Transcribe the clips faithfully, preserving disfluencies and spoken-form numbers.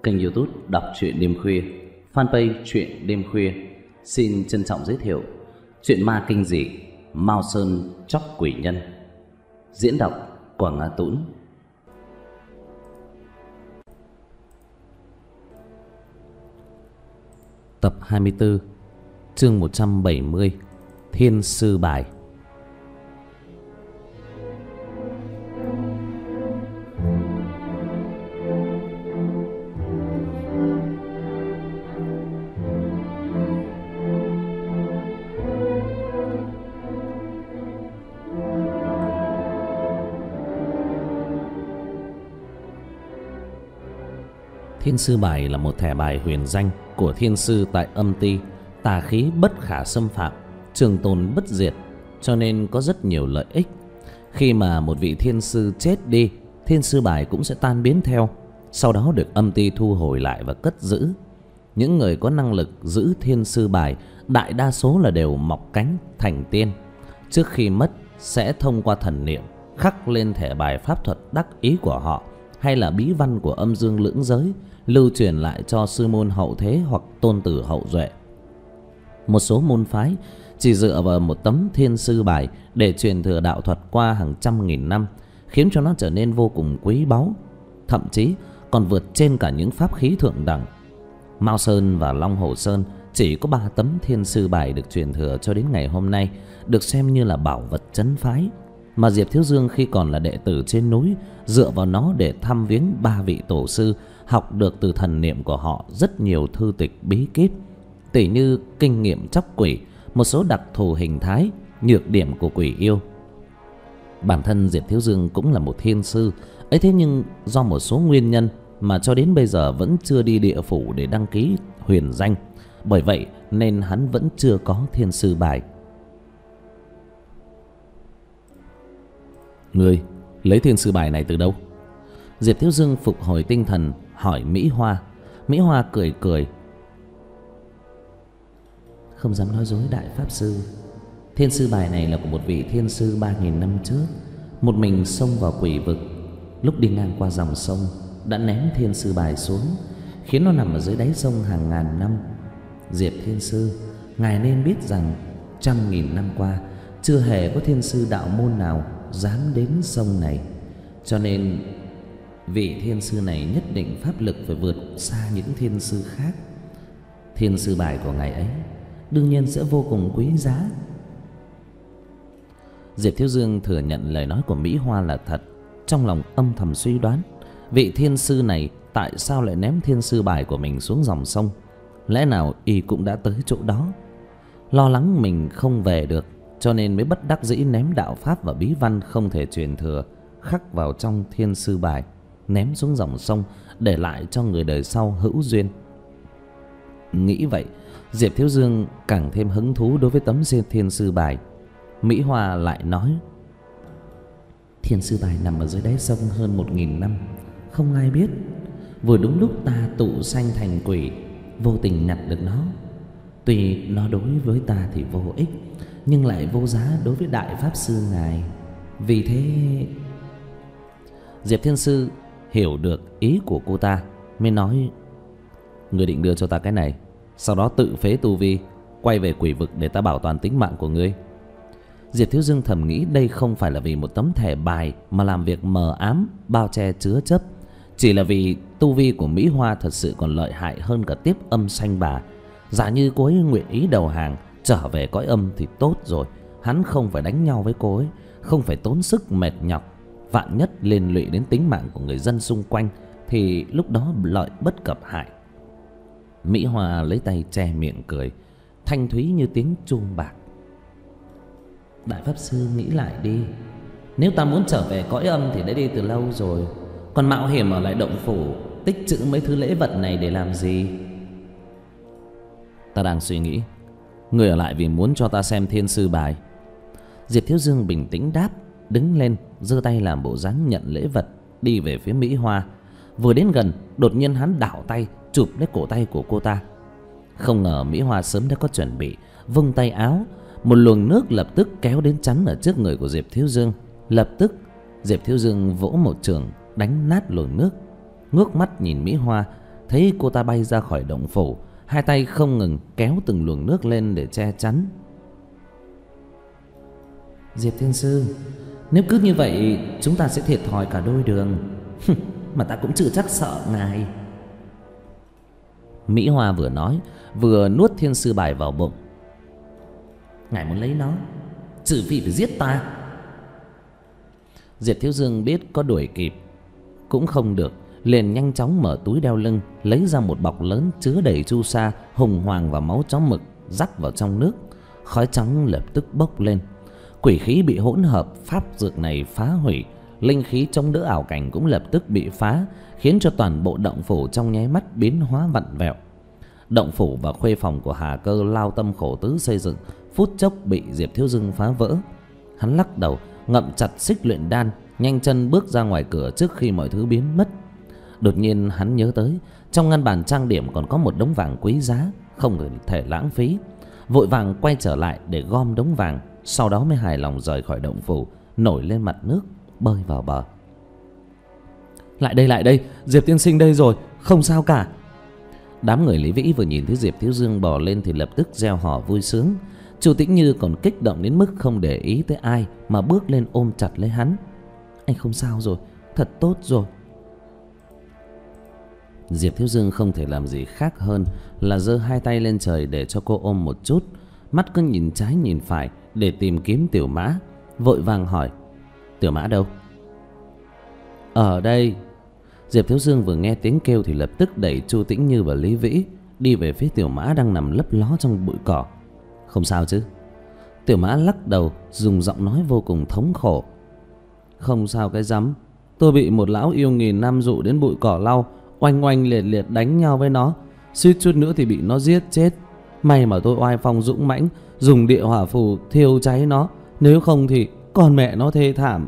kênh YouTube Đọc truyện đêm khuya, fanpage truyện đêm khuya xin trân trọng giới thiệu truyện ma kinh dị Mao Sơn Chóc Quỷ Nhân. Diễn đọc Quảng Ngã Tũng. Tập hai mươi tư, chương một trăm bảy mươi, Thiên Sư Bài. Thiên Sư Bài là một thẻ bài huyền danh của thiên sư tại âm ti, tà khí bất khả xâm phạm, trường tồn bất diệt, cho nên có rất nhiều lợi ích. Khi mà một vị thiên sư chết đi, thiên sư bài cũng sẽ tan biến theo, sau đó được âm ti thu hồi lại và cất giữ. Những người có năng lực giữ thiên sư bài đại đa số là đều mọc cánh thành tiên. Trước khi mất sẽ thông qua thần niệm khắc lên thẻ bài pháp thuật đắc ý của họ, hay là bí văn của âm dương lưỡng giới, lưu truyền lại cho sư môn hậu thế hoặc tôn tử hậu duệ. Một số môn phái chỉ dựa vào một tấm thiên sư bài để truyền thừa đạo thuật qua hàng trăm nghìn năm, khiến cho nó trở nên vô cùng quý báu, thậm chí còn vượt trên cả những pháp khí thượng đẳng. Mao Sơn và Long Hồ Sơn chỉ có ba tấm thiên sư bài được truyền thừa cho đến ngày hôm nay, được xem như là bảo vật trấn phái. Mà Diệp Thiếu Dương khi còn là đệ tử trên núi, dựa vào nó để thăm viếng ba vị tổ sư, học được từ thần niệm của họ rất nhiều thư tịch bí kíp, tỉ như kinh nghiệm chóc quỷ, một số đặc thù hình thái, nhược điểm của quỷ yêu. Bản thân Diệp Thiếu Dương cũng là một thiên sư ấy, thế nhưng do một số nguyên nhân mà cho đến bây giờ vẫn chưa đi địa phủ để đăng ký huyền danh, bởi vậy nên hắn vẫn chưa có thiên sư bài. Ngươi lấy thiên sư bài này từ đâu? Diệp Thiếu Dương phục hồi tinh thần hỏi Mỹ Hoa. Mỹ Hoa cười cười. Không dám nói dối đại pháp sư, thiên sư bài này là của một vị thiên sư ba nghìn năm trước, một mình xông vào quỷ vực. Lúc đi ngang qua dòng sông đã ném thiên sư bài xuống, khiến nó nằm ở dưới đáy sông hàng ngàn năm. Diệp thiên sư, ngài nên biết rằng trăm nghìn năm qua chưa hề có thiên sư đạo môn nào dám đến sông này, cho nên vị thiên sư này nhất định pháp lực phải vượt xa những thiên sư khác. Thiên sư bài của ngài ấy đương nhiên sẽ vô cùng quý giá. Diệp Thiếu Dương thừa nhận lời nói của Mỹ Hoa là thật, trong lòng âm thầm suy đoán vị thiên sư này tại sao lại ném thiên sư bài của mình xuống dòng sông. Lẽ nào y cũng đã tới chỗ đó, lo lắng mình không về được, cho nên mới bất đắc dĩ ném đạo pháp và bí văn không thể truyền thừa khắc vào trong thiên sư bài, ném xuống dòng sông, để lại cho người đời sau hữu duyên. Nghĩ vậy, Diệp Thiếu Dương càng thêm hứng thú đối với tấm thiên sư bài. Mỹ Hoa lại nói: thiên sư bài nằm ở dưới đáy sông hơn một nghìn năm, không ai biết. Vừa đúng lúc ta tụ sanh thành quỷ, vô tình nhặt được nó. Tuy nó đối với ta thì vô ích, nhưng lại vô giá đối với đại pháp sư ngài. Vì thế... Diệp thiên sư hiểu được ý của cô ta, mới nói: ngươi định đưa cho ta cái này, sau đó tự phế tu vi, quay về quỷ vực để ta bảo toàn tính mạng của ngươi. Diệp Thiếu Dương thầm nghĩ đây không phải là vì một tấm thẻ bài mà làm việc mờ ám, bao che chứa chấp, chỉ là vì tu vi của Mỹ Hoa thật sự còn lợi hại hơn cả Tiếp Âm Sanh Bà. Giả như cô ấy nguyện ý đầu hàng, trở về cõi âm thì tốt rồi, hắn không phải đánh nhau với cô ấy, không phải tốn sức mệt nhọc, vạn nhất liên lụy đến tính mạng của người dân xung quanh thì lúc đó lợi bất cập hại. Mỹ Hoa lấy tay che miệng cười, thanh thúy như tiếng chuông bạc. Đại pháp sư nghĩ lại đi, nếu ta muốn trở về cõi âm thì đã đi từ lâu rồi, còn mạo hiểm ở lại động phủ tích trữ mấy thứ lễ vật này để làm gì? Ta đang suy nghĩ, ngươi ở lại vì muốn cho ta xem thiên sư bài. Diệp Thiếu Dương bình tĩnh đáp, đứng lên giơ tay làm bộ dáng nhận lễ vật, đi về phía Mỹ Hoa. Vừa đến gần, đột nhiên hắn đảo tay chụp lấy cổ tay của cô ta. Không ngờ Mỹ Hoa sớm đã có chuẩn bị, vung tay áo, một luồng nước lập tức kéo đến chắn ở trước người của Diệp Thiếu Dương. Lập tức Diệp Thiếu Dương vỗ một chưởng đánh nát luồng nước, ngước mắt nhìn Mỹ Hoa, thấy cô ta bay ra khỏi động phủ, hai tay không ngừng kéo từng luồng nước lên để che chắn. Diệp Thiên Sư, nếu cứ như vậy chúng ta sẽ thiệt thòi cả đôi đường. Mà ta cũng chưa chắc sợ ngài. Mỹ Hoa vừa nói vừa nuốt thiên sư bài vào bụng. Ngài muốn lấy nó, trừ phi phải giết ta. Diệp Thiếu Dương biết có đuổi kịp cũng không được, liền nhanh chóng mở túi đeo lưng, lấy ra một bọc lớn chứa đầy chu sa, hùng hoàng và máu chó mực, rắc vào trong nước. Khói trắng lập tức bốc lên. Quỷ khí bị hỗn hợp pháp dược này phá hủy, linh khí chống đỡ ảo cảnh cũng lập tức bị phá, khiến cho toàn bộ động phủ trong nháy mắt biến hóa vặn vẹo. Động phủ và khuê phòng của Hà Cơ lao tâm khổ tứ xây dựng, phút chốc bị Diệp Thiếu Dương phá vỡ. Hắn lắc đầu, ngậm chặt xích luyện đan, nhanh chân bước ra ngoài cửa trước khi mọi thứ biến mất. Đột nhiên hắn nhớ tới trong ngăn bàn trang điểm còn có một đống vàng quý giá, không thể lãng phí. Vội vàng quay trở lại để gom đống vàng, sau đó mới hài lòng rời khỏi động phủ, nổi lên mặt nước, bơi vào bờ. Lại đây, lại đây, Diệp tiên sinh đây rồi, không sao cả. Đám người Lý Vĩ vừa nhìn thấy Diệp Thiếu Dương bò lên thì lập tức reo hò vui sướng. Chu Tĩnh Như còn kích động đến mức không để ý tới ai mà bước lên ôm chặt lấy hắn. Anh không sao rồi, thật tốt rồi. Diệp Thiếu Dương không thể làm gì khác hơn là giơ hai tay lên trời để cho cô ôm một chút, mắt cứ nhìn trái nhìn phải để tìm kiếm Tiểu Mã. Vội vàng hỏi: Tiểu Mã đâu? Ở đây. Diệp Thiếu Dương vừa nghe tiếng kêu thì lập tức đẩy Chu Tĩnh Như và Lý Vĩ đi về phía Tiểu Mã đang nằm lấp ló trong bụi cỏ. Không sao chứ? Tiểu Mã lắc đầu, dùng giọng nói vô cùng thống khổ. Không sao cái rắm, tôi bị một lão yêu nghìn năm dụ đến bụi cỏ lau, oanh oanh liệt liệt đánh nhau với nó, suýt chút nữa thì bị nó giết chết. May mà tôi oai phong dũng mãnh, dùng địa hỏa phù thiêu cháy nó, nếu không thì con mẹ nó thê thảm.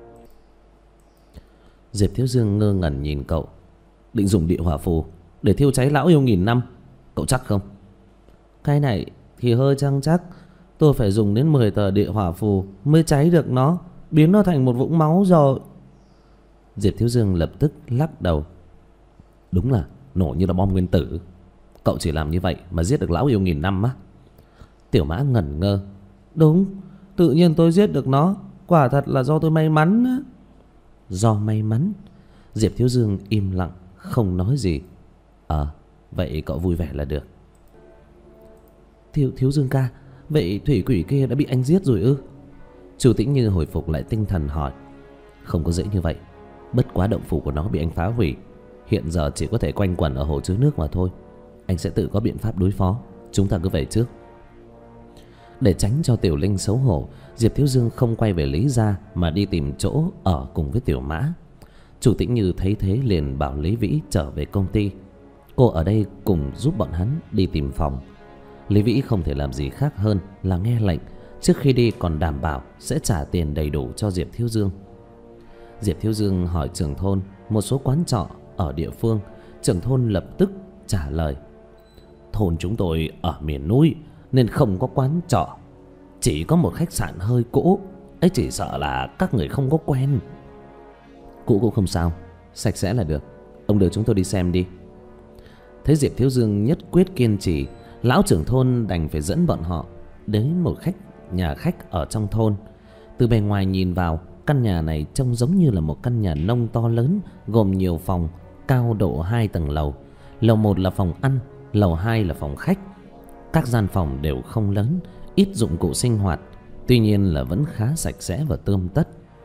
Diệp Thiếu Dương ngơ ngẩn nhìn cậu. Định dùng địa hỏa phù để thiêu cháy lão yêu nghìn năm, cậu chắc không? Cái này thì hơi chăng chắc. Tôi phải dùng đến mười tờ địa hỏa phù mới cháy được nó, biến nó thành một vũng máu rồi. Diệp Thiếu Dương lập tức lắc đầu. Đúng là nổ như là bom nguyên tử. Cậu chỉ làm như vậy mà giết được lão yêu nghìn năm á? Tiểu Mã ngẩn ngơ. Đúng, tự nhiên tôi giết được nó, quả thật là do tôi may mắn á. Do may mắn? Diệp Thiếu Dương im lặng không nói gì. Ờ, à, vậy cậu vui vẻ là được. Thiếu, Thiếu Dương ca, vậy thủy quỷ kia đã bị anh giết rồi ư? Chu Tĩnh Như hồi phục lại tinh thần hỏi. Không có dễ như vậy. Bất quá động phủ của nó bị anh phá hủy, hiện giờ chỉ có thể quanh quẩn ở hồ chứa nước mà thôi. Anh sẽ tự có biện pháp đối phó. Chúng ta cứ về trước. Để tránh cho Tiểu Linh xấu hổ, Diệp Thiếu Dương không quay về Lý gia mà đi tìm chỗ ở cùng với Tiểu Mã. Chu Tĩnh Như thấy thế liền bảo Lý Vĩ trở về công ty. Cô ở đây cùng giúp bọn hắn đi tìm phòng. Lý Vĩ không thể làm gì khác hơn là nghe lệnh, trước khi đi còn đảm bảo sẽ trả tiền đầy đủ cho Diệp Thiếu Dương. Diệp Thiếu Dương hỏi trưởng thôn một số quán trọ ở địa phương. Trưởng thôn lập tức trả lời: Thôn chúng tôi ở miền núi nên không có quán trọ, chỉ có một khách sạn hơi cũ ấy, chỉ sợ là các người không có quen. Cũ cũng không sao, sạch sẽ là được. Ông đưa chúng tôi đi xem đi. Thấy Diệp Thiếu Dương nhất quyết kiên trì, lão trưởng thôn đành phải dẫn bọn họ đến một khách nhà khách ở trong thôn. Từ bề ngoài nhìn vào, căn nhà này trông giống như là một căn nhà nông to lớn, gồm nhiều phòng, cao độ hai tầng lầu. Lầu một là phòng ăn, lầu hai là phòng khách. Các gian phòng đều không lớn, ít dụng cụ sinh hoạt, tuy nhiên là vẫn khá sạch sẽ và tươm tất.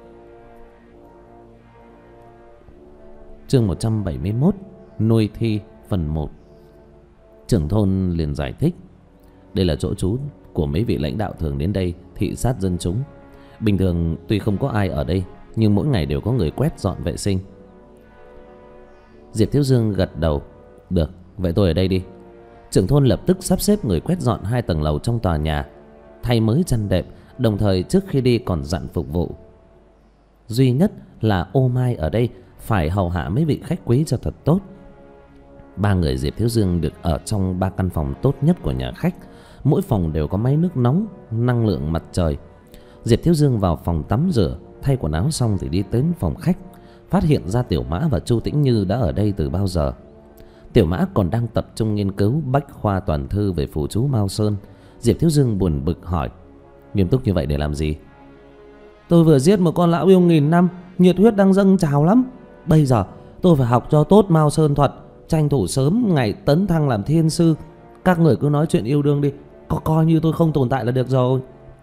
Chương một trăm bảy mươi mốt, nuôi thi phần một. Trưởng thôn liền giải thích: Đây là chỗ trú của mấy vị lãnh đạo thường đến đây thị sát dân chúng. Bình thường tuy không có ai ở đây, nhưng mỗi ngày đều có người quét dọn vệ sinh. Diệp Thiếu Dương gật đầu. Được, vậy tôi ở đây đi. Trưởng thôn lập tức sắp xếp người quét dọn hai tầng lầu trong tòa nhà, thay mới chăn đệm, đồng thời trước khi đi còn dặn phục vụ. Duy nhất là ô mai ở đây phải hầu hạ mấy vị khách quý cho thật tốt. Ba người Diệp Thiếu Dương được ở trong ba căn phòng tốt nhất của nhà khách. Mỗi phòng đều có máy nước nóng, năng lượng mặt trời. Diệp Thiếu Dương vào phòng tắm rửa, thay quần áo xong thì đi đến phòng khách, phát hiện ra Tiểu Mã và Chu Tĩnh Như đã ở đây từ bao giờ. Tiểu Mã còn đang tập trung nghiên cứu bách khoa toàn thư về phù chú Mao Sơn. Diệp Thiếu Dương buồn bực hỏi: Nghiêm túc như vậy để làm gì? Tôi vừa giết một con lão yêu nghìn năm, nhiệt huyết đang dâng trào lắm. Bây giờ tôi phải học cho tốt Mao Sơn thuật, tranh thủ sớm ngày tấn thăng làm thiên sư. Các người cứ nói chuyện yêu đương đi, có coi như tôi không tồn tại là được rồi.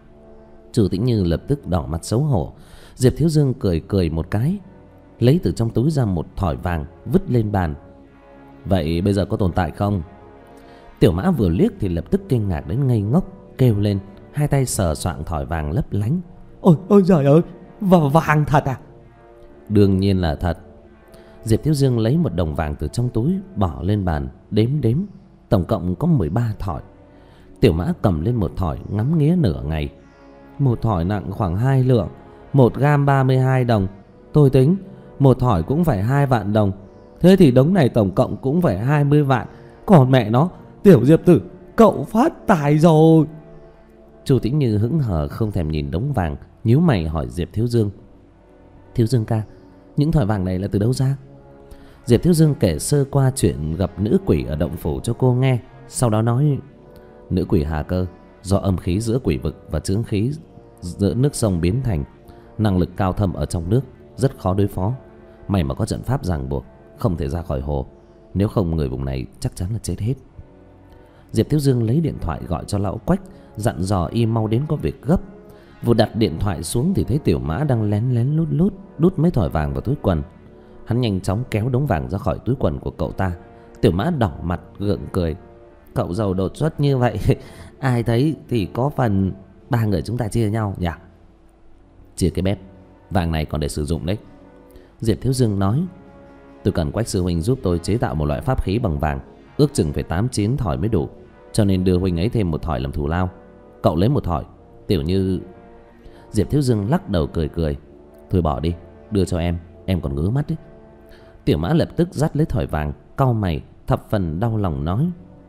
Chu Tĩnh Như lập tức đỏ mặt xấu hổ. Diệp Thiếu Dương cười cười một cái, lấy từ trong túi ra một thỏi vàng vứt lên bàn. Vậy bây giờ có tồn tại không? Tiểu Mã vừa liếc thì lập tức kinh ngạc đến ngây ngốc, kêu lên, hai tay sờ soạng thỏi vàng lấp lánh. Ôi ôi trời ơi, và vàng thật à? Đương nhiên là thật. Diệp Thiếu Dương lấy một đồng vàng từ trong túi bỏ lên bàn, đếm đếm, tổng cộng có mười ba thỏi. Tiểu Mã cầm lên một thỏi ngắm nghía nửa ngày. Một thỏi nặng khoảng hai lượng, một gam ba mươi hai đồng. Tôi tính một thỏi cũng phải hai vạn đồng. Thế thì đống này tổng cộng cũng phải hai mươi vạn. Còn mẹ nó, Tiểu Diệp tử, cậu phát tài rồi. Chu Tĩnh Như hững hờ không thèm nhìn đống vàng, nhíu mày hỏi Diệp Thiếu Dương: Thiếu Dương ca, những thỏi vàng này là từ đâu ra? Diệp Thiếu Dương kể sơ qua chuyện gặp nữ quỷ ở động phủ cho cô nghe. Sau đó nói: Nữ quỷ Hà Cơ do âm khí giữa quỷ vực và chướng khí giữa nước sông biến thành, năng lực cao thâm ở trong nước, rất khó đối phó. May mà có trận pháp ràng buộc, không thể ra khỏi hồ, nếu không người vùng này chắc chắn là chết hết. Diệp Thiếu Dương lấy điện thoại gọi cho lão Quách, dặn dò y mau đến có việc gấp. Vừa đặt điện thoại xuống thì thấy Tiểu Mã đang lén lén lút lút đút mấy thỏi vàng vào túi quần. Hắn nhanh chóng kéo đống vàng ra khỏi túi quần của cậu ta. Tiểu Mã đỏ mặt gượng cười: Cậu giàu đột xuất như vậy, ai thấy thì có phần ba người chúng ta chia nhau nhỉ? Chia cái bét, vàng này còn để sử dụng đấy. Diệp Thiếu Dương nói: Tôi cần Quách sư huynh giúp tôi chế tạo một loại pháp khí bằng vàng, ước chừng phải tám chín thỏi mới đủ, cho nên đưa huynh ấy thêm một thỏi làm thù lao. Cậu lấy một thỏi, Tiểu Như... Diệp Thiếu Dương lắc đầu cười cười: Thôi bỏ đi, đưa cho em, em còn ngứa mắt đấy. Tiểu Mã lập tức dắt lấy thỏi vàng, cau mày, thập phần đau lòng nói: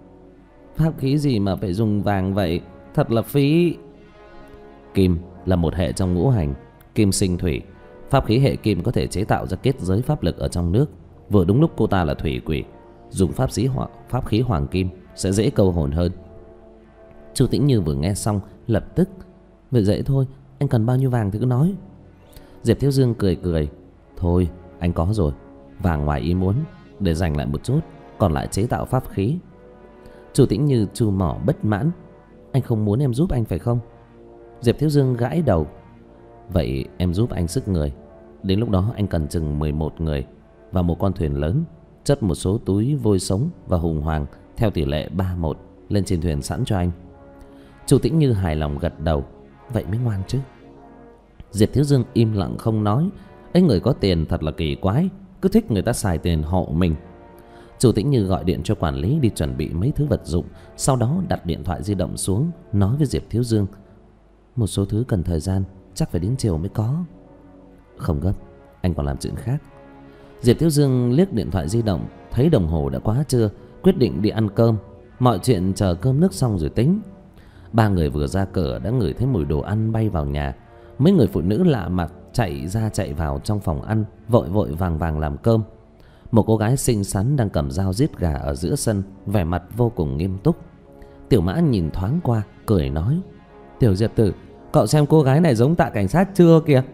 Pháp khí gì mà phải dùng vàng vậy, thật là phí. Kim là một hệ trong ngũ hành, kim sinh thủy. Pháp khí hệ kim có thể chế tạo ra kết giới pháp lực ở trong nước. Vừa đúng lúc cô ta là thủy quỷ, dùng pháp khí hoặc pháp khí hoàng kim sẽ dễ câu hồn hơn. Chu Tĩnh Như vừa nghe xong lập tức: Vậy dễ thôi, anh cần bao nhiêu vàng thì cứ nói. Diệp Thiếu Dương cười cười: Thôi anh có rồi, vàng ngoài ý muốn, để dành lại một chút, còn lại chế tạo pháp khí. Chu Tĩnh Như chu mỏ bất mãn: Anh không muốn em giúp anh phải không? Diệp Thiếu Dương gãi đầu: Vậy em giúp anh sức người. Đến lúc đó anh cần chừng mười một người và một con thuyền lớn, chất một số túi vôi sống và hùng hoàng theo tỷ lệ ba một lên trên thuyền sẵn cho anh. Chu Tĩnh Như hài lòng gật đầu: Vậy mới ngoan chứ. Diệp Thiếu Dương im lặng không nói. Ấy người có tiền thật là kỳ quái, cứ thích người ta xài tiền hộ mình. Chu Tĩnh Như gọi điện cho quản lý đi chuẩn bị mấy thứ vật dụng, sau đó đặt điện thoại di động xuống, nói với Diệp Thiếu Dương: Một số thứ cần thời gian, chắc phải đến chiều mới có. Không gấp, anh còn làm chuyện khác. Diệp Thiếu Dương liếc điện thoại di động, thấy đồng hồ đã quá trưa, quyết định đi ăn cơm. Mọi chuyện chờ cơm nước xong rồi tính. Ba người vừa ra cửa đã ngửi thấy mùi đồ ăn bay vào nhà. Mấy người phụ nữ lạ mặt chạy ra chạy vào trong phòng ăn, vội vội vàng vàng làm cơm. Một cô gái xinh xắn đang cầm dao giết gà ở giữa sân, vẻ mặt vô cùng nghiêm túc. Tiểu Mã nhìn thoáng qua, cười nói: Tiểu Diệp tử, cậu xem cô gái này giống Tạ cảnh sát chưa kìa.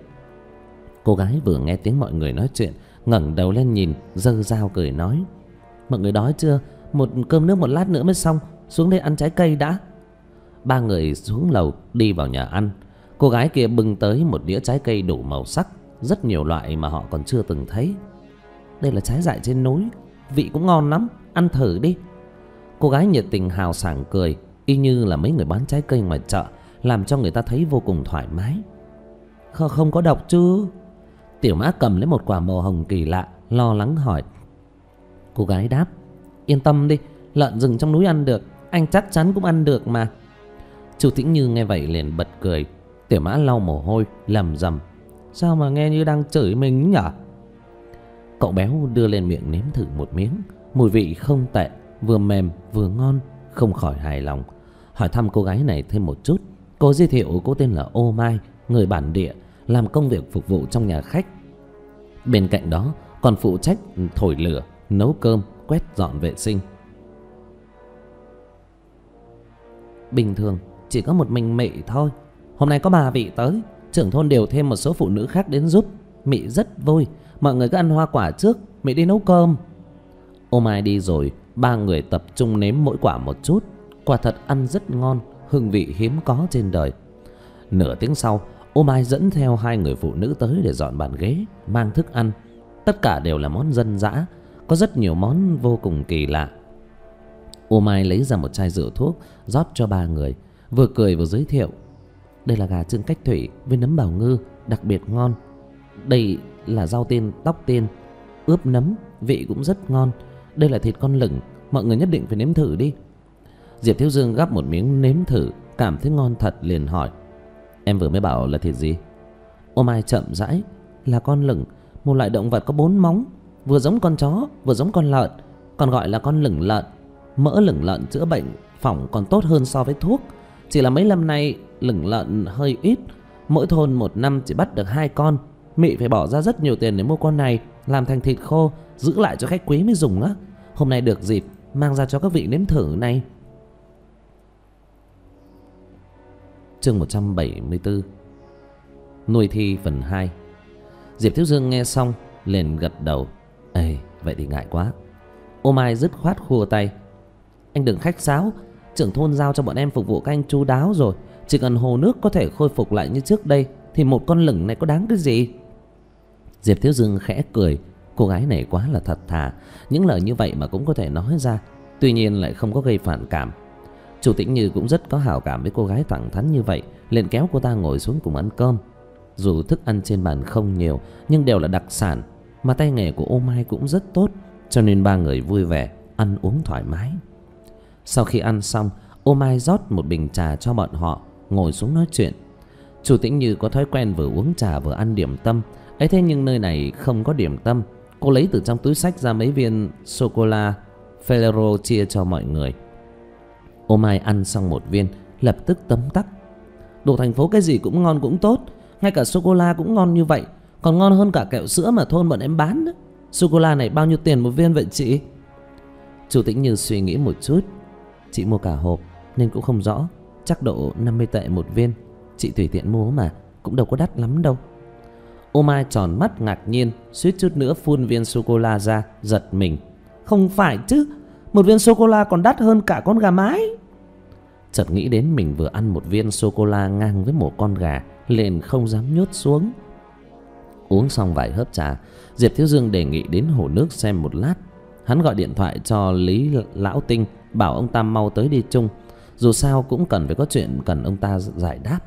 Cô gái vừa nghe tiếng mọi người nói chuyện, ngẩng đầu lên nhìn, giơ dao cười nói: Mọi người đói chưa? Một cơm nước một lát nữa mới xong, xuống đây ăn trái cây đã. Ba người xuống lầu đi vào nhà ăn. Cô gái kia bưng tới một đĩa trái cây đủ màu sắc, rất nhiều loại mà họ còn chưa từng thấy. Đây là trái dại trên núi, vị cũng ngon lắm, ăn thử đi. Cô gái nhiệt tình hào sảng cười, y như là mấy người bán trái cây ngoài chợ, làm cho người ta thấy vô cùng thoải mái. Không, không có độc chứ? Tiểu Mã cầm lấy một quả màu hồng kỳ lạ, lo lắng hỏi. Cô gái đáp: Yên tâm đi, lợn rừng trong núi ăn được, anh chắc chắn cũng ăn được mà. Chu Tĩnh Như nghe vậy liền bật cười. Tiểu Mã lau mồ hôi lầm rầm: Sao mà nghe như đang chửi mình nhỉ? Cậu béo đưa lên miệng nếm thử một miếng, mùi vị không tệ, vừa mềm vừa ngon, không khỏi hài lòng. Hỏi thăm cô gái này thêm một chút. Cô giới thiệu cô tên là Ô Mai, người bản địa, làm công việc phục vụ trong nhà khách. Bên cạnh đó còn phụ trách thổi lửa, nấu cơm, quét dọn vệ sinh. Bình thường chỉ có một mình Mị thôi, hôm nay có ba vị tới, trưởng thôn điều thêm một số phụ nữ khác đến giúp. Mị rất vui. Mọi người cứ ăn hoa quả trước, Mị đi nấu cơm. Ô Mai đi rồi, ba người tập trung nếm mỗi quả một chút. Quả thật ăn rất ngon, hương vị hiếm có trên đời. Nửa tiếng sau, Ô Mai dẫn theo hai người phụ nữ tới để dọn bàn ghế, mang thức ăn. Tất cả đều là món dân dã, có rất nhiều món vô cùng kỳ lạ. Ô Mai lấy ra một chai rượu thuốc, rót cho ba người, vừa cười vừa giới thiệu. Đây là gà chưng cách thủy với nấm bào ngư, đặc biệt ngon. Đây là rau tiên tóc tiên, ướp nấm, vị cũng rất ngon. Đây là thịt con lửng, mọi người nhất định phải nếm thử đi. Diệp Thiếu Dương gắp một miếng nếm thử, cảm thấy ngon thật liền hỏi: Em vừa mới bảo là thịt gì? Ô Mai chậm rãi: Là con lửng, một loại động vật có bốn móng, vừa giống con chó vừa giống con lợn, còn gọi là con lửng lợn. Mỡ lửng lợn chữa bệnh phỏng còn tốt hơn so với thuốc. Chỉ là mấy năm nay lửng lợn hơi ít, mỗi thôn một năm chỉ bắt được hai con. Mị phải bỏ ra rất nhiều tiền để mua con này, làm thành thịt khô, giữ lại cho khách quý mới dùng á. Hôm nay được dịp mang ra cho các vị nếm thử này. Chương một trăm bảy mươi tư. Nuôi thi phần hai. Diệp Thiếu Dương nghe xong liền gật đầu. Ê, vậy thì ngại quá. Ô Mai dứt khoát khua tay: Anh đừng khách sáo, trưởng thôn giao cho bọn em phục vụ các anh chu đáo rồi. Chỉ cần hồ nước có thể khôi phục lại như trước đây thì một con lửng này có đáng cái gì. Diệp Thiếu Dương khẽ cười. Cô gái này quá là thật thà, những lời như vậy mà cũng có thể nói ra, tuy nhiên lại không có gây phản cảm. Chu Tĩnh Như cũng rất có hảo cảm với cô gái thẳng thắn như vậy, liền kéo cô ta ngồi xuống cùng ăn cơm. Dù thức ăn trên bàn không nhiều nhưng đều là đặc sản, mà tay nghề của Ô Mai cũng rất tốt, cho nên ba người vui vẻ ăn uống thoải mái. Sau khi ăn xong, Ô Mai rót một bình trà cho bọn họ, ngồi xuống nói chuyện. Chu Tĩnh Như có thói quen vừa uống trà vừa ăn điểm tâm ấy, thế nhưng nơi này không có điểm tâm. Cô lấy từ trong túi xách ra mấy viên sô-cô-la Ferrero chia cho mọi người. Ô Mai ăn xong một viên lập tức tấm tắc: Đồ thành phố cái gì cũng ngon cũng tốt, ngay cả sô-cô-la cũng ngon như vậy, còn ngon hơn cả kẹo sữa mà thôn bọn em bán đó. Sô-cô-la này bao nhiêu tiền một viên vậy chị? Chu Tĩnh Như suy nghĩ một chút: Chị mua cả hộp nên cũng không rõ, chắc độ năm mươi tệ một viên. Chị tùy tiện mua mà, cũng đâu có đắt lắm đâu. Ô Mai tròn mắt ngạc nhiên, suýt chút nữa phun viên sô-cô-la ra, giật mình: Không phải chứ, một viên sô-cô-la còn đắt hơn cả con gà mái. Chợt nghĩ đến mình vừa ăn một viên sô-cô-la ngang với một con gà, liền không dám nhốt xuống. Uống xong vài hớp trà, Diệp Thiếu Dương đề nghị đến hồ nước xem một lát. Hắn gọi điện thoại cho Lý Lão Tinh, bảo ông ta mau tới đi chung, dù sao cũng cần phải có chuyện cần ông ta giải đáp.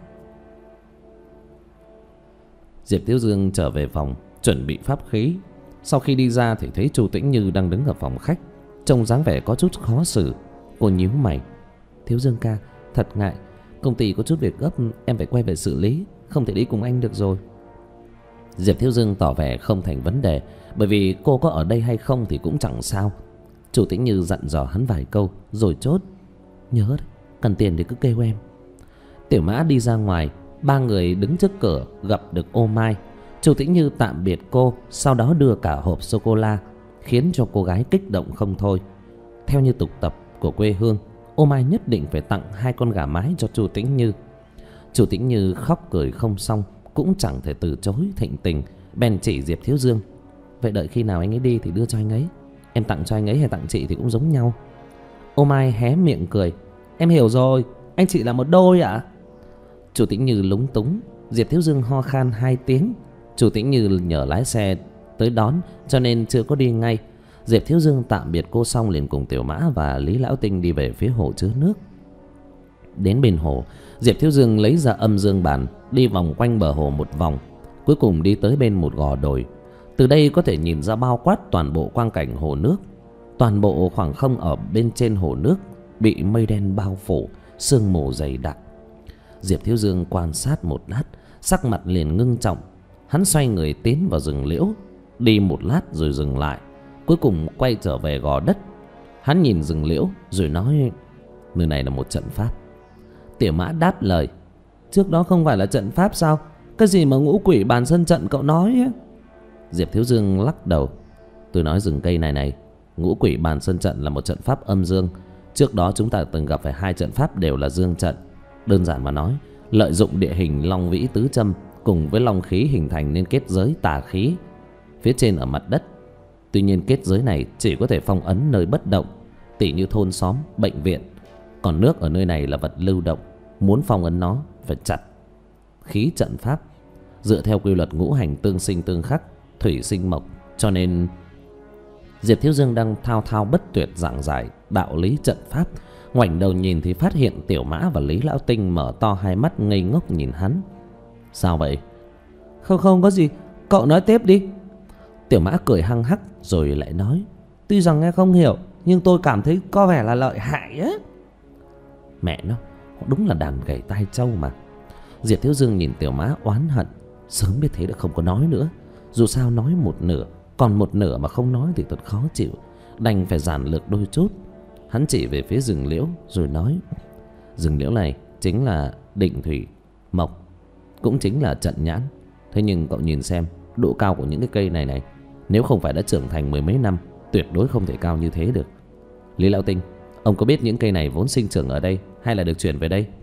Diệp Thiếu Dương trở về phòng chuẩn bị pháp khí. Sau khi đi ra thì thấy Chu Tĩnh Như đang đứng ở phòng khách, trông dáng vẻ có chút khó xử. Cô nhíu mày: Thiếu Dương ca, thật ngại, công ty có chút việc gấp, em phải quay về xử lý, không thể đi cùng anh được rồi. Diệp Thiếu Dương tỏ vẻ không thành vấn đề, bởi vì cô có ở đây hay không thì cũng chẳng sao. Chu Tĩnh Như dặn dò hắn vài câu rồi chốt: Nhớ đấy, cần tiền thì cứ kêu em. Tiểu Mã đi ra ngoài, ba người đứng trước cửa gặp được Ô Mai. Chu Tĩnh Như tạm biệt cô, sau đó đưa cả hộp sô-cô-la, khiến cho cô gái kích động không thôi. Theo như tục tập của quê hương, Ô Mai nhất định phải tặng hai con gà mái cho Chu Tĩnh Như. Chu Tĩnh Như khóc cười không xong, cũng chẳng thể từ chối thịnh tình, bèn chỉ Diệp Thiếu Dương: Vậy đợi khi nào anh ấy đi thì đưa cho anh ấy, em tặng cho anh ấy hay tặng chị thì cũng giống nhau. Ô Mai hé miệng cười: Em hiểu rồi, anh chị là một đôi ạ. À? Chu Tĩnh Như lúng túng. Diệp Thiếu Dương ho khan hai tiếng. Chu Tĩnh Như nhờ lái xe tới đón, cho nên chưa có đi ngay. Diệp Thiếu Dương tạm biệt cô xong liền cùng Tiểu Mã và Lý Lão Tinh đi về phía hồ chứa nước. Đến bên hồ, Diệp Thiếu Dương lấy ra âm dương bàn, đi vòng quanh bờ hồ một vòng, cuối cùng đi tới bên một gò đồi. Từ đây có thể nhìn ra bao quát toàn bộ quang cảnh hồ nước. Toàn bộ khoảng không ở bên trên hồ nước bị mây đen bao phủ, sương mù dày đặc. Diệp Thiếu Dương quan sát một lát, sắc mặt liền ngưng trọng. Hắn xoay người tiến vào rừng liễu, đi một lát rồi dừng lại, cuối cùng quay trở về gò đất. Hắn nhìn rừng liễu rồi nói: Nơi này là một trận pháp. Tiểu Mã đáp lời: Trước đó không phải là trận pháp sao? Cái gì mà ngũ quỷ bàn sân trận cậu nói ấy? Diệp Thiếu Dương lắc đầu: Tôi nói rừng cây này này Ngũ quỷ bàn sơn trận là một trận pháp âm dương. Trước đó chúng ta từng gặp phải hai trận pháp đều là dương trận. Đơn giản mà nói, lợi dụng địa hình long vĩ tứ châm cùng với long khí hình thành nên kết giới tà khí phía trên ở mặt đất. Tuy nhiên kết giới này chỉ có thể phong ấn nơi bất động, tỉ như thôn xóm, bệnh viện. Còn nước ở nơi này là vật lưu động, muốn phong ấn nó phải chặt khí trận pháp. Dựa theo quy luật ngũ hành tương sinh tương khắc, thủy sinh mộc, cho nên Diệp Thiếu Dương đang thao thao bất tuyệt giảng giải đạo lý trận pháp. Ngoảnh đầu nhìn thì phát hiện Tiểu Mã và Lý Lão Tinh mở to hai mắt ngây ngốc nhìn hắn. Sao vậy? Không không có gì, cậu nói tiếp đi. Tiểu Mã cười hăng hắc rồi lại nói, tuy rằng nghe không hiểu nhưng tôi cảm thấy có vẻ là lợi hại á. Mẹ nó, đúng là đàn gảy tai trâu mà. Diệp Thiếu Dương nhìn Tiểu Mã oán hận. Sớm biết thế đã không có nói nữa. Dù sao nói một nửa, còn một nửa mà không nói thì thật khó chịu. Đành phải giản lược đôi chút. Hắn chỉ về phía rừng liễu rồi nói, rừng liễu này chính là định thủy mộc, cũng chính là trận nhãn. Thế nhưng cậu nhìn xem độ cao của những cái cây này này, nếu không phải đã trưởng thành mười mấy năm, tuyệt đối không thể cao như thế được. Lý Lão Tinh, ông có biết những cây này vốn sinh trưởng ở đây hay là được chuyển về đây?